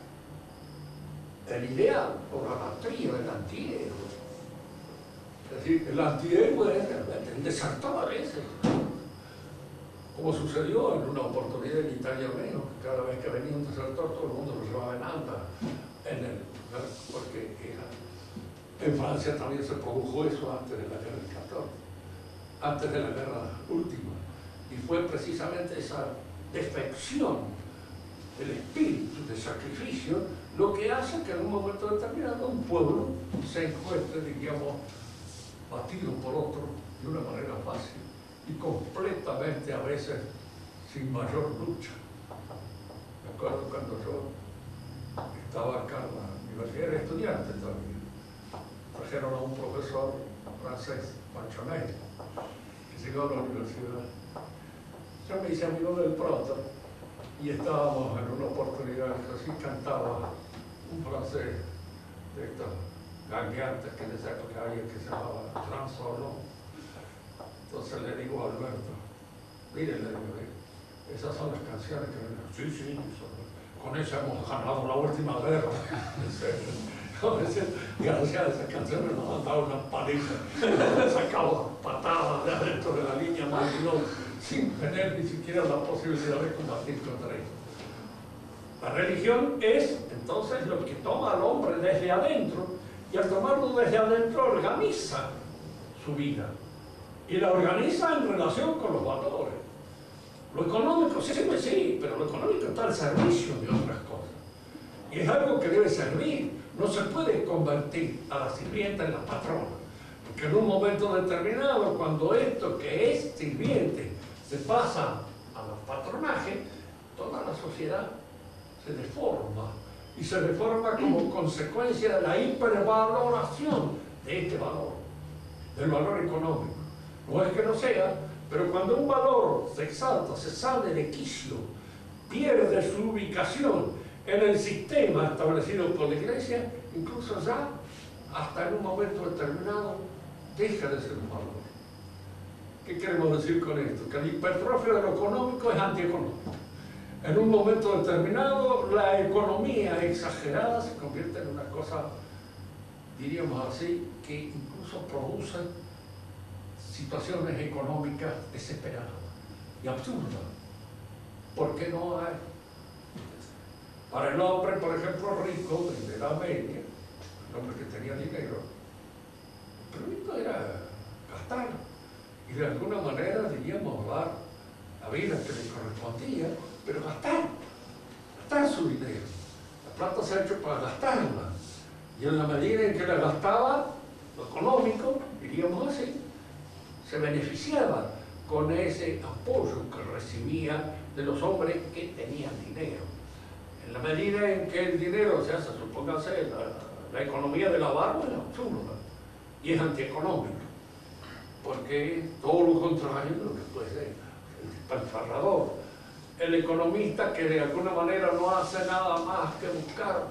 Speaker 1: el ideal o la matriz, el antihéroe. Es decir, el antihéroe es realmente el desertor a veces. Como sucedió en una oportunidad en Italia menos, que cada vez que venía un desertor todo el mundo lo llevaba en anda, porque en Francia también se produjo eso antes de la guerra del 14, antes de la guerra última, y fue precisamente esa defección del espíritu de sacrificio lo que hace que en un momento determinado un pueblo se encuentre, digamos, batido por otro de una manera fácil y completamente a veces sin mayor lucha. Me acuerdo cuando yo estaba acá en la universidad, era estudiante todavía, trajeron a un profesor francés, Manchonet, que llegó a la universidad. Yo me hice amigo del proto y estábamos en una oportunidad que así cantaba un francés de estos gangueantes que en esa época había, que se llamaba Transolón. Entonces le digo a Alberto, mire, le digo, esas son las canciones que ven. Sí, con eso hemos ganado la última guerra. Gracias a esas canciones nos han dado una paliza, sacado patadas de adentro de la línea Maginot, sin tener ni siquiera la posibilidad de combatir contra ellos. La religión es entonces lo que toma al hombre desde adentro, y al tomarlo desde adentro organiza su vida. Y la organiza en relación con los valores. Lo económico, sí, pero lo económico está al servicio de otras cosas. Y es algo que debe servir. No se puede convertir a la sirvienta en la patrona. Porque en un momento determinado, cuando esto que es sirviente se pasa al patronaje, toda la sociedad se deforma. Y se deforma como consecuencia de la hipervaloración de este valor, del valor económico. No es que no sea, pero cuando un valor se exalta, se sale de quicio, pierde su ubicación en el sistema establecido por la Iglesia, incluso ya, hasta en un momento determinado, deja de ser un valor. ¿Qué queremos decir con esto? Que la hipertrofia de lo económico es antieconómico. En un momento determinado, la economía exagerada se convierte en una cosa, diríamos así, que incluso produce situaciones económicas desesperadas y absurdas, porque no hay. Para el hombre, por ejemplo, rico, de la Edad Media, el hombre que tenía dinero, el rico era gastar, y de alguna manera, diríamos, dar la vida que le correspondía, pero gastar su dinero. La plata se ha hecho para gastarla, y en la medida en que la gastaba, lo económico, diríamos así, se beneficiaba con ese apoyo que recibía de los hombres que tenían dinero. En la medida en que el dinero se hace, supóngase, la economía de la barba es absurda y es antieconómica, porque todo lo contrario de lo que puede ser el despilfarrador, el economista que de alguna manera no hace nada más que buscar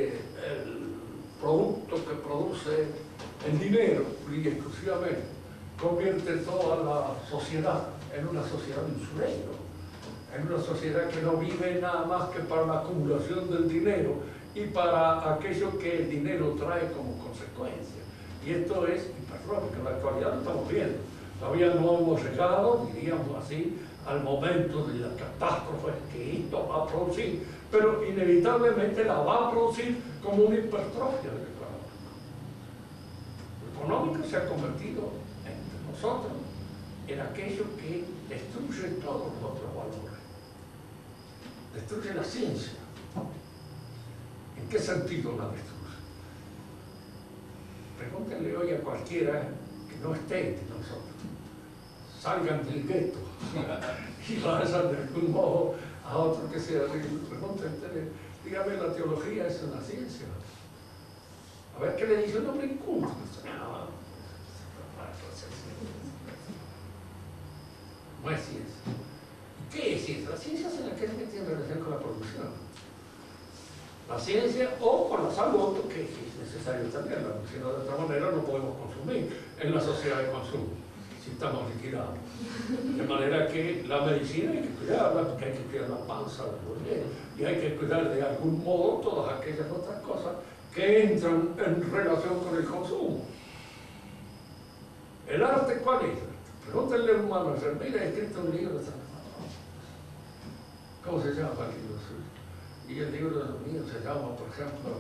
Speaker 1: el producto que produce el dinero, y exclusivamente, convierte toda la sociedad en una sociedad de usureros, en una sociedad que no vive nada más que para la acumulación del dinero y para aquello que el dinero trae como consecuencia. Y esto es hipertrófico, en la actualidad lo estamos viendo. Todavía no hemos llegado, diríamos así, al momento de la catástrofe que esto va a producir, pero inevitablemente la va a producir como una hipertrofia del económico. Lo económico se ha convertido entre nosotros en aquello que destruye todos los otros valores. Destruye la ciencia. ¿En qué sentido la destruye? Pregúntenle hoy a cualquiera que no esté entre nosotros. Salgan del gueto y vayan de algún modo a otro que sea rico. Pregúntenle, dígame, la teología es una ciencia. A ver qué le dice un hombre inculto. No es ciencia. ¿Y qué es ciencia? La ciencia es aquella que tiene relación con la producción. La ciencia o con la salud, que es necesario tenerla, porque si no, de otra manera no podemos consumir en la sociedad de consumo, si estamos liquidados. De manera que la medicina hay que cuidarla, porque hay que cuidar la panza del bolsillo, y hay que cuidar de algún modo todas aquellas otras cosas que entran en relación con el consumo. ¿El arte cuál es? Pregúntenle a un humano, mira, he escrito un libro, ¿cómo se llama el libro suyo? Y el libro mío se llama, por ejemplo,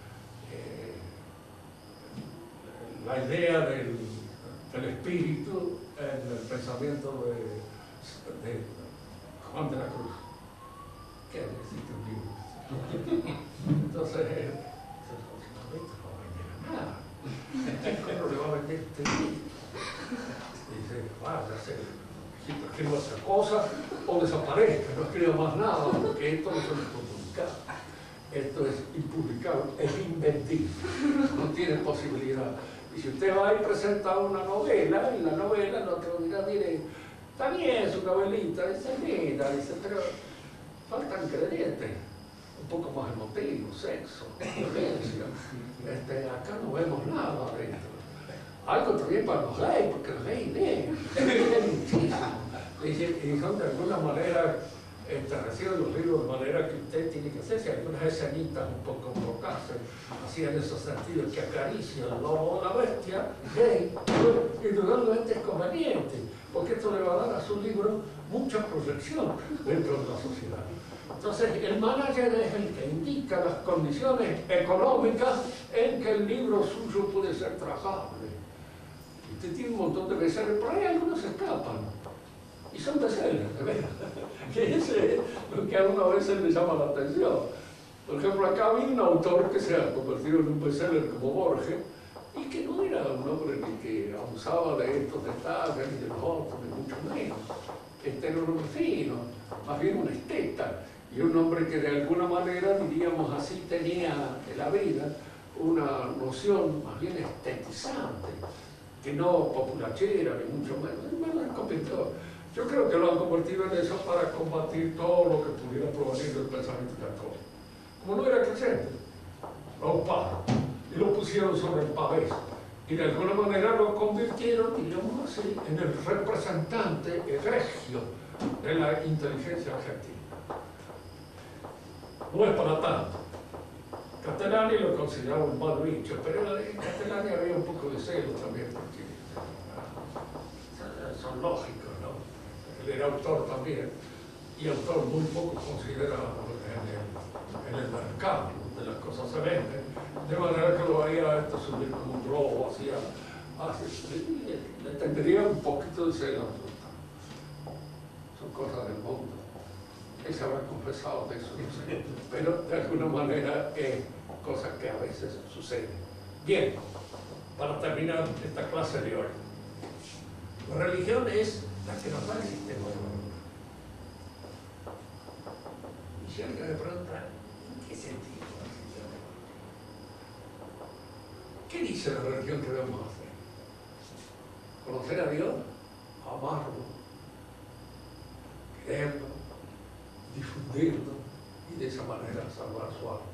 Speaker 1: la idea del espíritu en el pensamiento de Juan de la Cruz. ¿Qué necesita un libro? Entonces, no va a vender nada. ¿Cómo le va a vender este libro? Dice, vaya, si escribo otra cosa o desaparezca, no escribo más nada, porque esto no se puede publicar. Esto es impublicable, es inventiva, no tiene posibilidad. Y si usted va y presenta una novela, en la novela el otro dirá, mire, está bien su novelita, dice, mira, dice, pero faltan ingredientes, un poco más emotivo, sexo, violencia. Acá no vemos nada adentro. Algo también para los gays, porque los gays leen muchísimo. Y son de alguna manera, reciben los libros de manera que usted tiene que hacerse algunas escenitas un poco procaces, así en esos sentidos que acaricia el lobo o la bestia, gay, indudablemente es conveniente, porque esto le va a dar a su libro mucha proyección dentro de la sociedad. Entonces, el manager es el que indica las condiciones económicas en que el libro suyo puede ser trabajable. Usted tiene un montón de bestsellers, por ahí algunos escapan. Y son bestsellers, de veras. Que ese es lo que a uno a veces le llama la atención. Por ejemplo, acá había un autor que se ha convertido en un bestseller como Borges, y que no era un hombre ni que abusaba de estos detalles, ni de los otros, ni mucho menos. Este era un hombre fino, más bien un esteta, y un hombre que de alguna manera, diríamos así, tenía en la vida una noción más bien estetizante, que no populachera, ni mucho menos. Yo creo que lo han convertido en eso para combatir todo lo que pudiera provenir del pensamiento católico. Como no era creyente, lo ocuparon y lo pusieron sobre el pavés. Y de alguna manera lo convirtieron, digamos así, en el representante egregio de la inteligencia argentina. No es para tanto. Castellani lo consideraba un mal bicho, pero en Castellani había un poco de celo también, porque son lógicos, ¿no? Él era autor también, y autor muy poco considerado en el mercado, donde las cosas se venden, de manera que lo haría esto subir como un robo, le tendría un poquito de celo. Son cosas del mundo. Él se habrá confesado de eso, no sé, pero de alguna manera es cosa que a veces sucede. Bien, para terminar esta clase de hoy, la religión es la que nos da el sistema económico. Y si alguien me pregunta, ¿en qué sentido el sistema económico? ¿Qué dice la religión que debemos hacer? Conocer a Dios, amarlo, quererlo, difundirlo y de esa manera salvar su alma.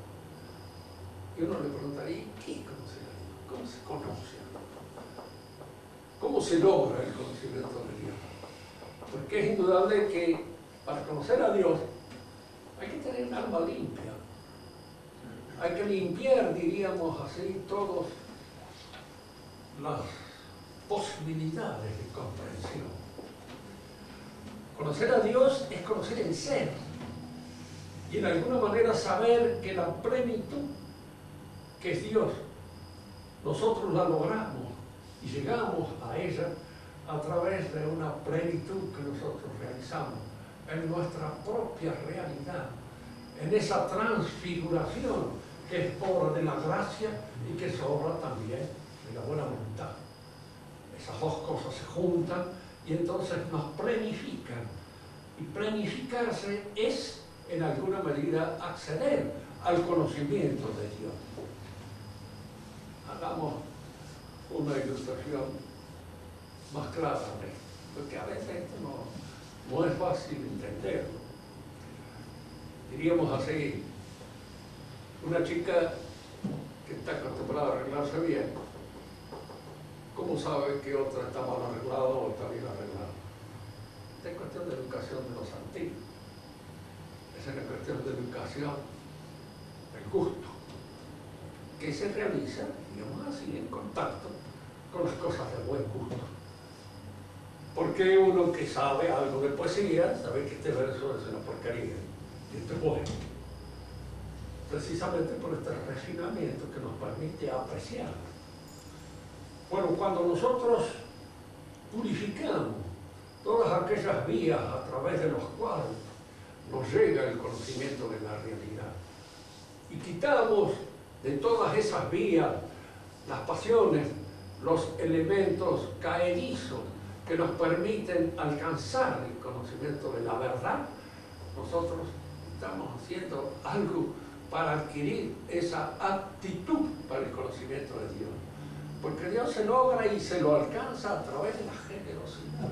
Speaker 1: Y uno le preguntaría, ¿qué es conocer a Dios? ¿Cómo se conoce a Dios? ¿Cómo se logra el conocimiento de Dios? Porque es indudable que para conocer a Dios hay que tener un alma limpia. Hay que limpiar, diríamos así, todas las posibilidades de comprensión. Conocer a Dios es conocer el ser y en alguna manera saber que la plenitud que es Dios, nosotros la logramos y llegamos a ella a través de una plenitud que nosotros realizamos en nuestra propia realidad, en esa transfiguración que es obra de la gracia y que es obra también de la buena voluntad. Esas dos cosas se juntan y entonces nos planifican. Y planificarse es, en alguna medida, acceder al conocimiento de Dios. Hagamos una ilustración más clara de esto, porque a veces esto no es fácil entenderlo. Diríamos así, una chica que está acostumbrada a arreglarse bien, ¿cómo sabe que otra está mal arreglada o está bien arreglada? Esta es cuestión de educación de los antiguos. Es una cuestión de educación del gusto, que se realiza, digamos así, en contacto con las cosas de buen gusto. Porque uno que sabe algo de poesía sabe que este verso es una porquería y esto es bueno. Precisamente por este refinamiento que nos permite apreciar. Bueno, cuando nosotros purificamos todas aquellas vías a través de los cuales nos llega el conocimiento de la realidad y quitamos de todas esas vías las pasiones, los elementos caedizos que nos permiten alcanzar el conocimiento de la verdad, nosotros estamos haciendo algo para adquirir esa aptitud para el conocimiento de Dios. Porque Dios se logra y se lo alcanza a través de la generosidad.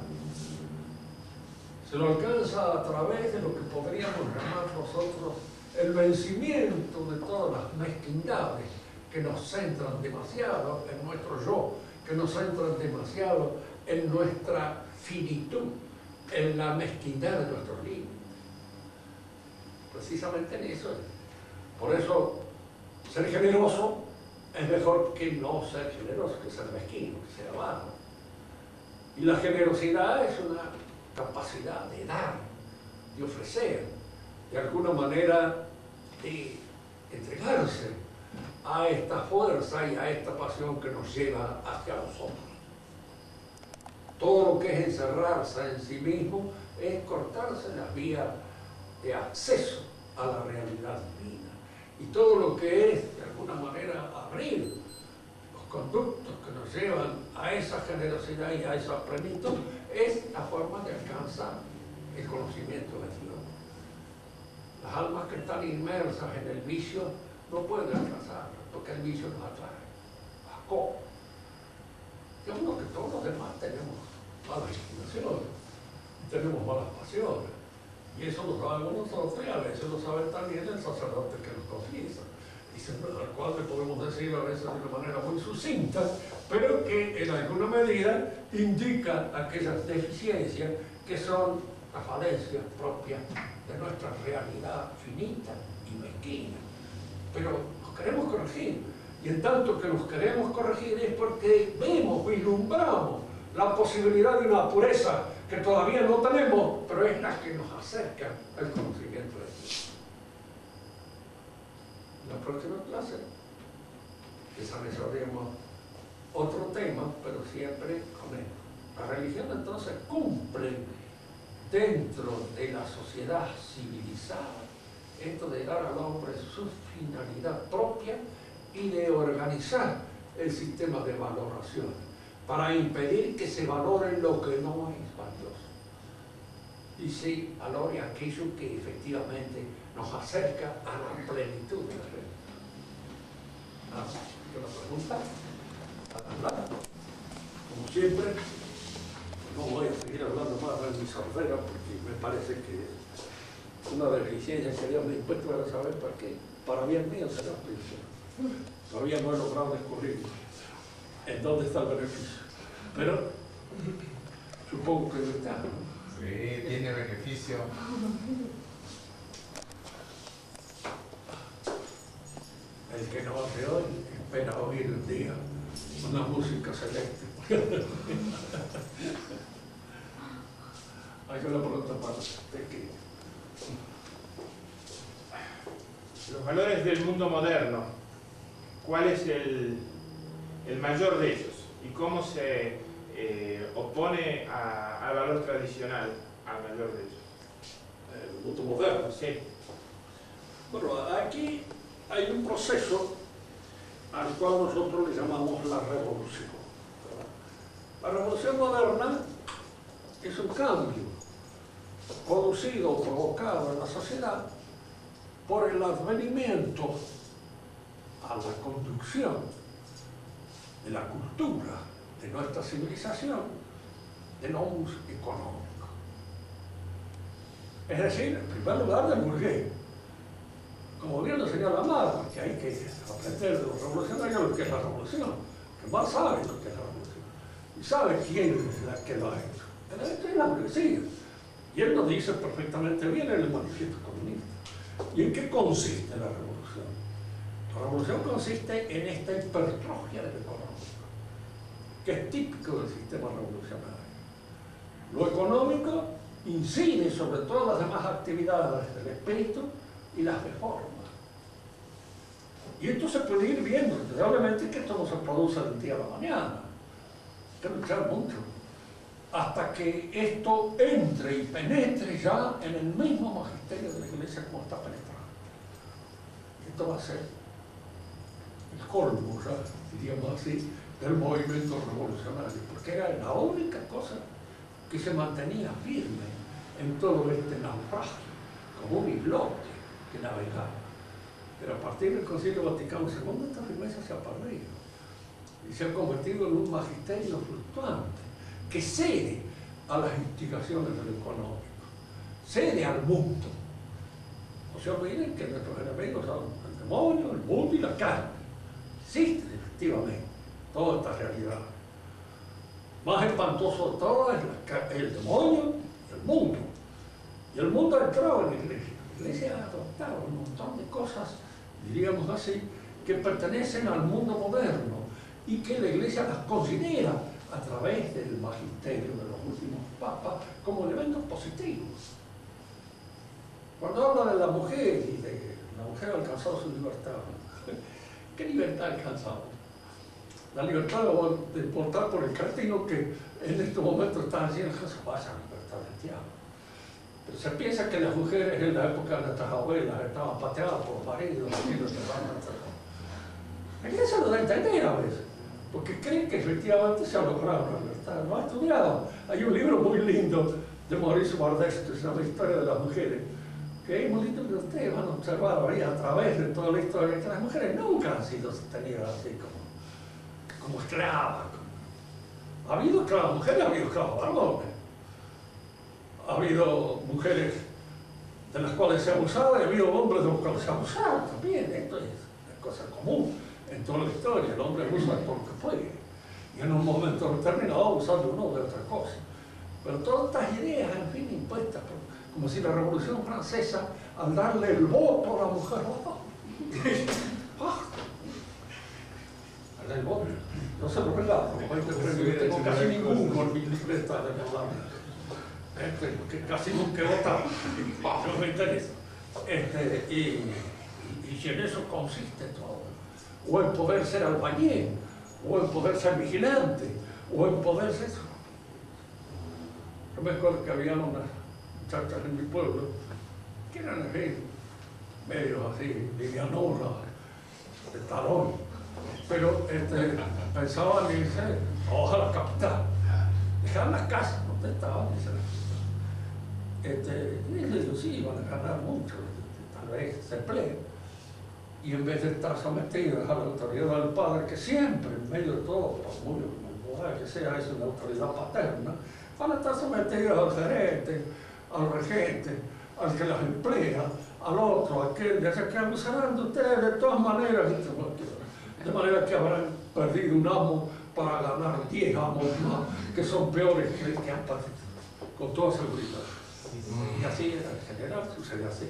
Speaker 1: Se lo alcanza a través de lo que podríamos llamar nosotros el vencimiento de todas las mezquindades que nos centran demasiado en nuestro yo, que nos centran demasiado en nuestra finitud, en la mezquindad de nuestros límites. Precisamente en eso. Por eso, ser generoso es mejor que no ser generoso, que ser mezquino, que ser avaro. Y la generosidad es una capacidad de dar, de ofrecer, de alguna manera de entregarse a esta fuerza y a esta pasión que nos lleva hacia nosotros. Todo lo que es encerrarse en sí mismo es cortarse las vías de acceso a la realidad divina. Y todo lo que es, de alguna manera, abrir los conductos que nos llevan a esa generosidad y a esa plenitud, es la forma de alcanzar el conocimiento de Dios. Las almas que están inmersas en el vicio no pueden alcanzarlo, porque el vicio nos atrae. ¿Cómo? Digamos que todos los demás tenemos malas inclinaciones, tenemos malas pasiones. Y eso lo sabemos nosotros y a veces lo sabe también el sacerdote que nos confiesa. Dice, al cual le podemos decir a veces de una manera muy sucinta, pero que en alguna medida indica aquellas deficiencias que son las falencias propias de nuestra realidad finita y mezquina. Pero nos queremos corregir. Y en tanto que nos queremos corregir es porque vemos, vislumbramos la posibilidad de una pureza que todavía no tenemos, pero es la que nos acerca al conocimiento de Dios. En la próxima clase desarrollaremos otro tema, pero siempre con esto. La religión entonces cumple dentro de la sociedad civilizada esto de dar al hombre su finalidad propia y de organizar el sistema de valoración para impedir que se valore lo que no es valioso y se valore aquello que efectivamente nos acerca a la plenitud de la realidad. ¿Una pregunta? ¿Hablar? Como siempre, no voy a seguir hablando más de mi sordera porque me parece que una deficiencia que Dios me impuesto para saber para qué. Para bien mío será prisión. Todavía no he logrado descubrir en dónde está el beneficio. Pero Supongo que está.
Speaker 2: Sí, tiene beneficio.
Speaker 1: El que no hace hoy espera oír un día una música celeste. Hay una pregunta para usted que...
Speaker 3: Los valores del mundo moderno, ¿cuál es el mayor de ellos? ¿Y cómo se opone al valor tradicional, al mayor de ellos?
Speaker 1: El mundo moderno.
Speaker 3: Sí.
Speaker 1: Bueno, aquí hay un proceso al cual nosotros le llamamos la revolución. La revolución moderna es un cambio producido o provocado en la sociedad por el advenimiento a la conducción de la cultura de nuestra civilización del homus económico. Es decir, en primer lugar, del burgués. Como bien lo señala Marx, porque hay que aprender de los revolucionarios lo que es la revolución, que Marx sabe lo que es la revolución, y sabe quién es la que lo ha hecho. Esto es la burguesía. Y él lo dice perfectamente bien en el Manifiesto Comunista. ¿Y en qué consiste la revolución? La revolución consiste en esta hipertrofia del económico, que es típico del sistema revolucionario. Lo económico incide sobre todas las demás actividades del espíritu y las deforma. Y esto se puede ir viendo, indudablemente que esto no se produce del día a la mañana. Hay que luchar mucho hasta que esto entre y penetre ya en el mismo magisterio de la Iglesia como está penetrando. Esto va a ser el colmo, ya, diríamos así, del movimiento revolucionario, porque era la única cosa que se mantenía firme en todo este naufragio, como un islote que navegaba. Pero a partir del Concilio Vaticano II esta firmeza se ha perdido y se ha convertido en un magisterio fluctuante que cede a las instigaciones del económico, cede al mundo. No se olviden que nuestros enemigos son el demonio, el mundo y la carne. Existe efectivamente toda esta realidad. Más espantoso de todo es el demonio y el mundo. Y el mundo ha entrado en la Iglesia. La Iglesia ha adoptado un montón de cosas, diríamos así, que pertenecen al mundo moderno y que la Iglesia las considera a través del magisterio de los últimos papas como elementos positivos. Cuando habla de la mujer y de la mujer ha alcanzado su libertad, ¿qué libertad ha alcanzado? La libertad de portar por el castigo que en estos momentos están haciendo que se vaya a la libertad del diablo. Pero se piensa que las mujeres en la época de nuestras abuelas estaban pateadas por los maridos, y los hermanos. La Iglesia lo da a entender a veces, porque creen que efectivamente se ha logrado la libertad. Lo ha estudiado. Hay un libro muy lindo de Mauricio Bardés que se llama Historia de las Mujeres, que es muy lindo que ustedes van a observar ahí a través de toda la historia, que las mujeres nunca han sido sostenidas así como esclavas. Ha habido esclavas mujeres, ha habido esclavos varones. Ha habido mujeres de las cuales se ha abusado y ha habido hombres de los cuales se ha abusado también. Esto es una cosa común en toda la historia. El hombre abusa por lo que puede y en un momento determinado abusa de uno o de otra cosa. Pero todas estas ideas, en fin, impuestas, como si la Revolución Francesa, al darle el voto a la mujer, al el voto, no se lo regalo, yo tengo casi ninguno en mi libreta de programa. Que casi nunca he votado, no me interesa. Y en eso consiste todo. O en poder ser albañil, o en poder ser vigilante, o en poder ser... Yo me acuerdo que había unas muchachas en mi pueblo que eran así, medio así, livianonas, de talón, pero pensaban irse a la capital, dejar las casas donde estaban y ellos sí iban a ganar mucho, tal vez se empleo, y en vez de estar sometidos a la autoridad del padre, que siempre, en medio de todo, por muy que sea, es una autoridad paterna, van a estar sometidos al gerente, al regente, al que las emplea, al otro, aquel, de que abusarán de ustedes de todas maneras, de manera que habrán perdido un amo para ganar 10 amos más, que son peores que antes, con toda seguridad. Y así, en general, sucede así.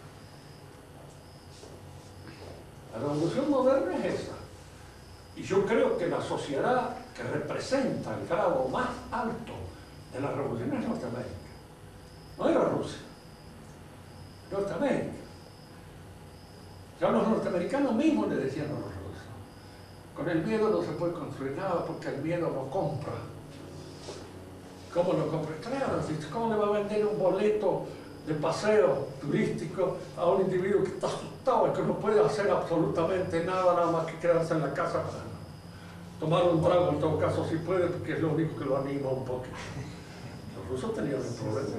Speaker 1: La revolución moderna es esa. Y yo creo que la sociedad que representa el grado más alto de la revolución es Norteamérica. No era Rusia. Norteamérica. Ya los norteamericanos mismos le decían a los rusos: con el miedo no se puede construir nada porque el miedo no compra. ¿Cómo no compra? Claro, ¿cómo le va a vender un boleto de paseo turístico a un individuo que está asustado y que no puede hacer absolutamente nada más que quedarse en la casa para tomar un trago? En todo caso, si puede, porque es lo único que lo anima un poco. Los rusos tenían un problema.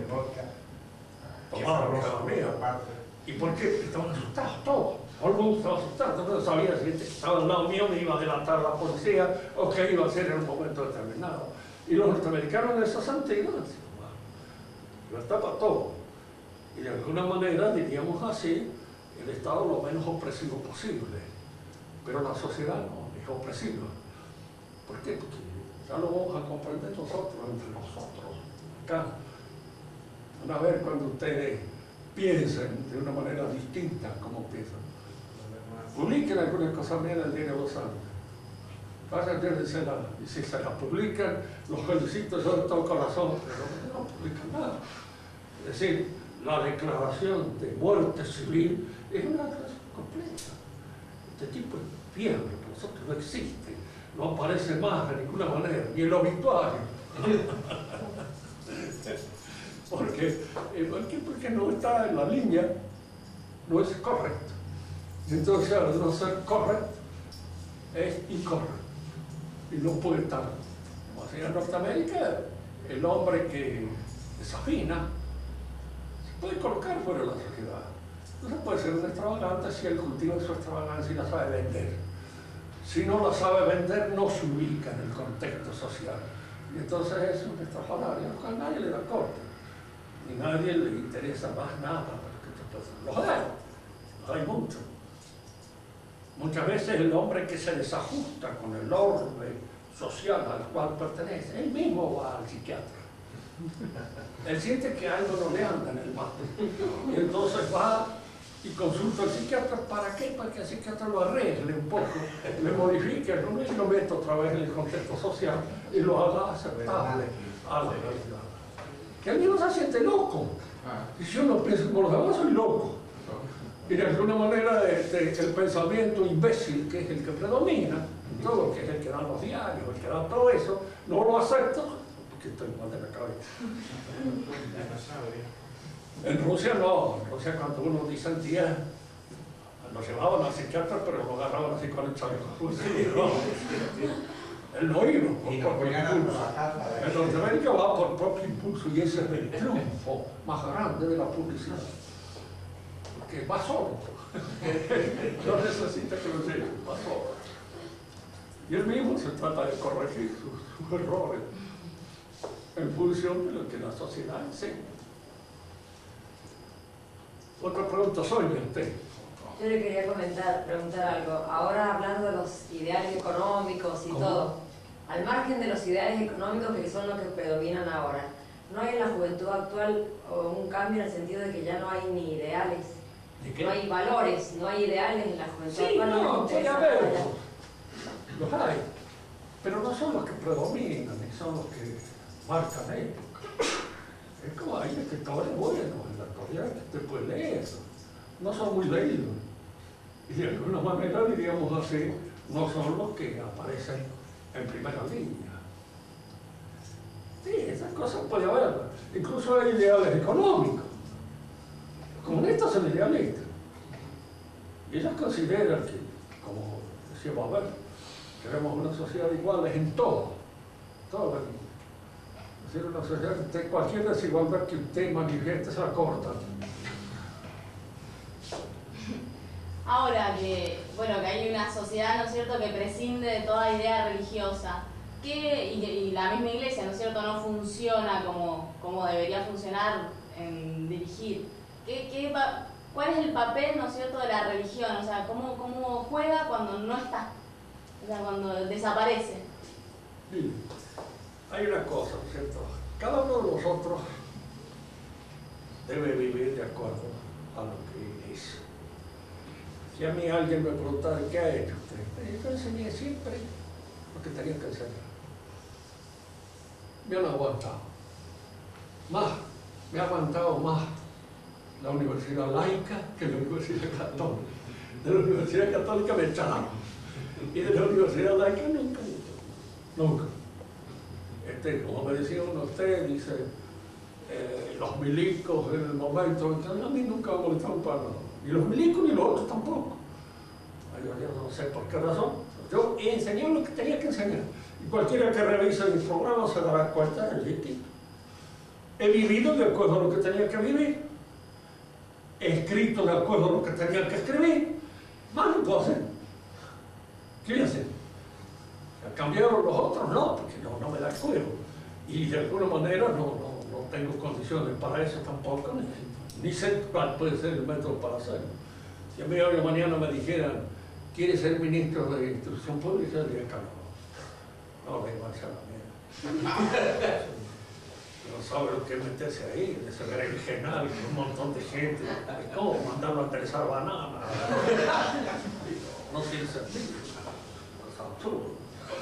Speaker 1: Tomaban cada día. ¿Y por qué? Estaban asustados todos. Todo el mundo estaba asustado. Todo el mundo sabía si estaba al lado mío me iba a adelantar a la policía o qué iba a hacer en un momento determinado. Y los norteamericanos en esa santidad decían: libertad para todo. Y de alguna manera, diríamos así, el Estado lo menos opresivo posible. Pero la sociedad no es opresiva. ¿Por qué? Porque ya lo vamos a comprender nosotros, entre nosotros. Acá van a ver cuando ustedes piensen de una manera distinta como piensan. Publiquen algunas cosas mías en el diario Los Andes. Vayan y si se las publican, los felicito yo de todo corazón, pero no publican nada. Es decir, la declaración de muerte civil es una declaración completa. Este tipo es fiebre, para nosotros no existe, no aparece más de ninguna manera, ni el obituario. Porque no está en la línea, no es correcto. Entonces, al no ser correcto, es incorrecto. Y no puede estar. Como así en Norteamérica, el hombre que desafina se puede colocar fuera de la sociedad. No se puede ser un extravagante si él cultiva su extravagancia y la sabe vender. Si no la sabe vender, no se ubica en el contexto social. Y entonces es un extrafalario, a nadie le da corte. Ni nadie le interesa más nada que los hay muchos. Muchas veces el hombre que se desajusta con el orden social al cual pertenece, él mismo va al psiquiatra. Él siente que algo no le anda en el mate. Y entonces va y consulta al psiquiatra. ¿Para qué? Para que el psiquiatra lo arregle un poco, le modifique y lo meta otra vez en el contexto social y lo haga aceptable a la realidad. Que el mismo se siente loco. Y si uno piensa como los demás, soy loco. Y de alguna manera el pensamiento imbécil, que es el que predomina, todo, que es el que dan los diarios, el que da todo eso, no lo acepto porque estoy mal de la cabeza. En Rusia no, en Rusia cuando uno disentía, lo llevaban al psiquiatra, pero lo agarraban así con el chaleco. Él no iba por propio impulso. En Norteamérica va por propio impulso y ese es el triunfo más grande de la publicidad. Que va solo, no necesita que lo lleve, va solo. Y él mismo se trata de corregir sus errores en función de lo que la sociedad enseña. Otra pregunta, Sonia, usted.
Speaker 4: Yo le quería preguntar algo. Ahora hablando de los ideales económicos y
Speaker 1: ¿Cómo?
Speaker 4: todo, al margen de los ideales económicos que son los que predominan ahora, ¿no hay en la juventud actual un cambio en el sentido de que ya no hay ni ideales? No hay valores, no hay ideales en la juventud.
Speaker 1: Sí, no, puede haber.
Speaker 4: nada.
Speaker 1: Los hay. Pero no son los que predominan, ni son los que marcan época. Es como hay escritores buenos en la actualidad que usted puede leer. No son muy leídos. Y de alguna manera, diríamos así, no son los que aparecen en primera línea. Sí, esas cosas puede haber. Incluso hay ideales económicos. Los comunistas son idealistas. Y ellos consideran que, como decíamos, a ver, queremos una sociedad igual en todo. Todo. Es decir, una sociedad que cualquier desigualdad que usted manifieste se la corta.
Speaker 5: Ahora que, bueno, que hay una sociedad, ¿no es cierto?, que prescinde de toda idea religiosa, y la misma iglesia, ¿no es cierto?, no funciona como debería funcionar en dirigir. ¿Cuál es el papel, ¿no es cierto?, de la religión? O sea, ¿cómo juega cuando no está? O sea, cuando desaparece.
Speaker 1: Sí. Hay una cosa, ¿no es cierto? Cada uno de nosotros debe vivir de acuerdo a lo que es. Si a mí alguien me preguntara qué ha hecho usted, yo enseñé siempre lo que tenía que enseñar. Me han aguantado. Me ha aguantado más la universidad laica que la universidad católica. De la universidad católica me echaron. Y de la universidad laica nunca. Como me decía uno, usted dice, los milicos en el momento, a mí nunca me molestaron para nada. Ni los milicos ni los otros tampoco. Yo no sé por qué razón. Yo he enseñado lo que tenía que enseñar. Y cualquiera que revise mi programa se dará cuenta del distinto. He vivido de acuerdo a lo que tenía que vivir. He escrito de acuerdo a lo que tenía que escribir. Más no puedo hacer. ¿Qué voy a hacer? ¿Cambiaron los otros? No, porque no me da cuero. Y de alguna manera no tengo condiciones para eso tampoco, ni sé cuál puede ser el método para hacerlo. Si a mí hoy mañana me dijeran, ¿quieres ser ministro de Instrucción Pública? Yo diría que no, vengo a echar la mierda. No sabe lo que es meterse ahí, de ese berenjenal con un montón de gente. ¿Cómo mandarlo a interesar bananas? No tiene sentido. Es absurdo.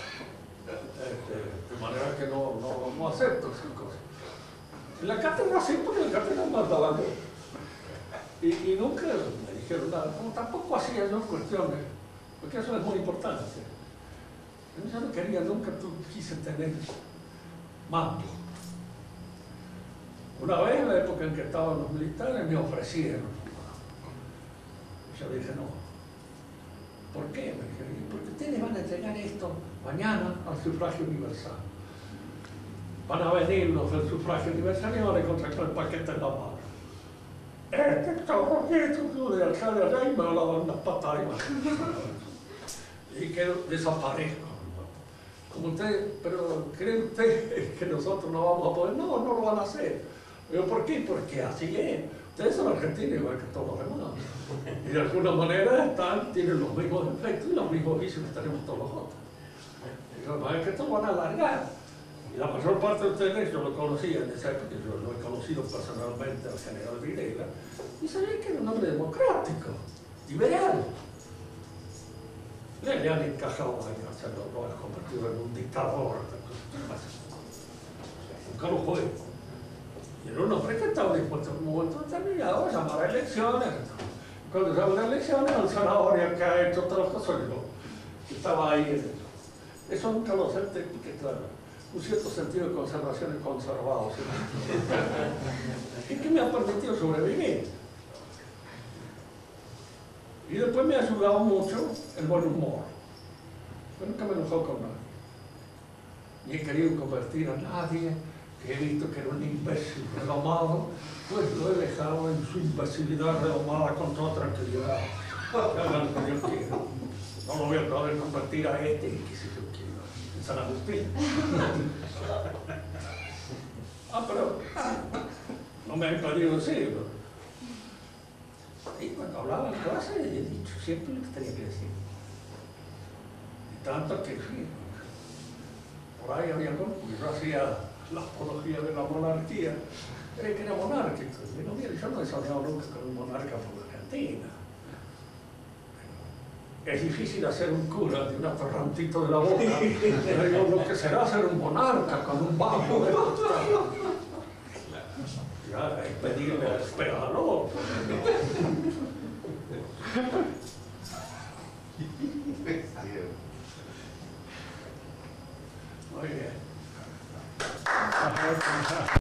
Speaker 1: De manera que no acepto esas cosas. En la cátedra sí, porque en la cátedra mandaba y nunca me dijeron nada, como tampoco hacía yo cuestiones, porque eso es muy importante. Yo no quería, nunca quise tener mando. Una vez, en la época en que estaban los militares, me ofrecieron. Y yo dije, no. ¿Por qué? Me dijeron, porque ustedes van a entregar esto mañana al sufragio universal. Van a venir los del sufragio universal y van a encontrar el paquete en la mano. De alcalde allá y me van a dar unas patadas y que desaparezco. Como usted, pero ¿cree usted que nosotros no vamos a poder? No lo van a hacer. Pero ¿por qué? Porque así es. Ustedes son argentinos igual que todos los demás. Y de alguna manera tienen los mismos efectos y los mismos vicios que tenemos todos los otros. Y lo demás es que esto lo van a alargar. Y la mayor parte de ustedes, yo lo conocía en esa época, yo lo he conocido personalmente al general Videla, y sabía que era un hombre democrático, liberal. Le han encajado ahí, lo han convertido en un dictador. Nunca lo fue. Y era un hombre que estaba dispuesto en un momento determinado a llamar a elecciones. Cuando llaman a elecciones, el zanahoria que ha hecho todas las cosas, yo estaba ahí en eso. Eso nunca lo acepté, porque claro, un cierto sentido de conservación es conservado. ¿Sí? Es que me ha permitido sobrevivir. Y después me ha ayudado mucho el buen humor. Yo nunca me enojó con nadie. Ni he querido convertir a nadie que he visto que era un imbécil redomado, pues lo he dejado en su imbecilidad redomada con toda tranquilidad. Hagan lo que yo quiera. No lo voy a poder convertir a este y qué sé yo quiero. En San Agustín. Pero no me han impedido decirlo. Y cuando hablaba en clase he dicho siempre lo que tenía que decir. Y tanto que sí. Por ahí había algo, yo hacía la apología de la monarquía, creí que era monárquico. Y no, mire, yo no he soñado nunca con un monarca por Argentina. Es difícil hacer un cura de un atorrantito de la boca. Pero lo que será ser un monarca con un bajo de ya es pedirle al esperador.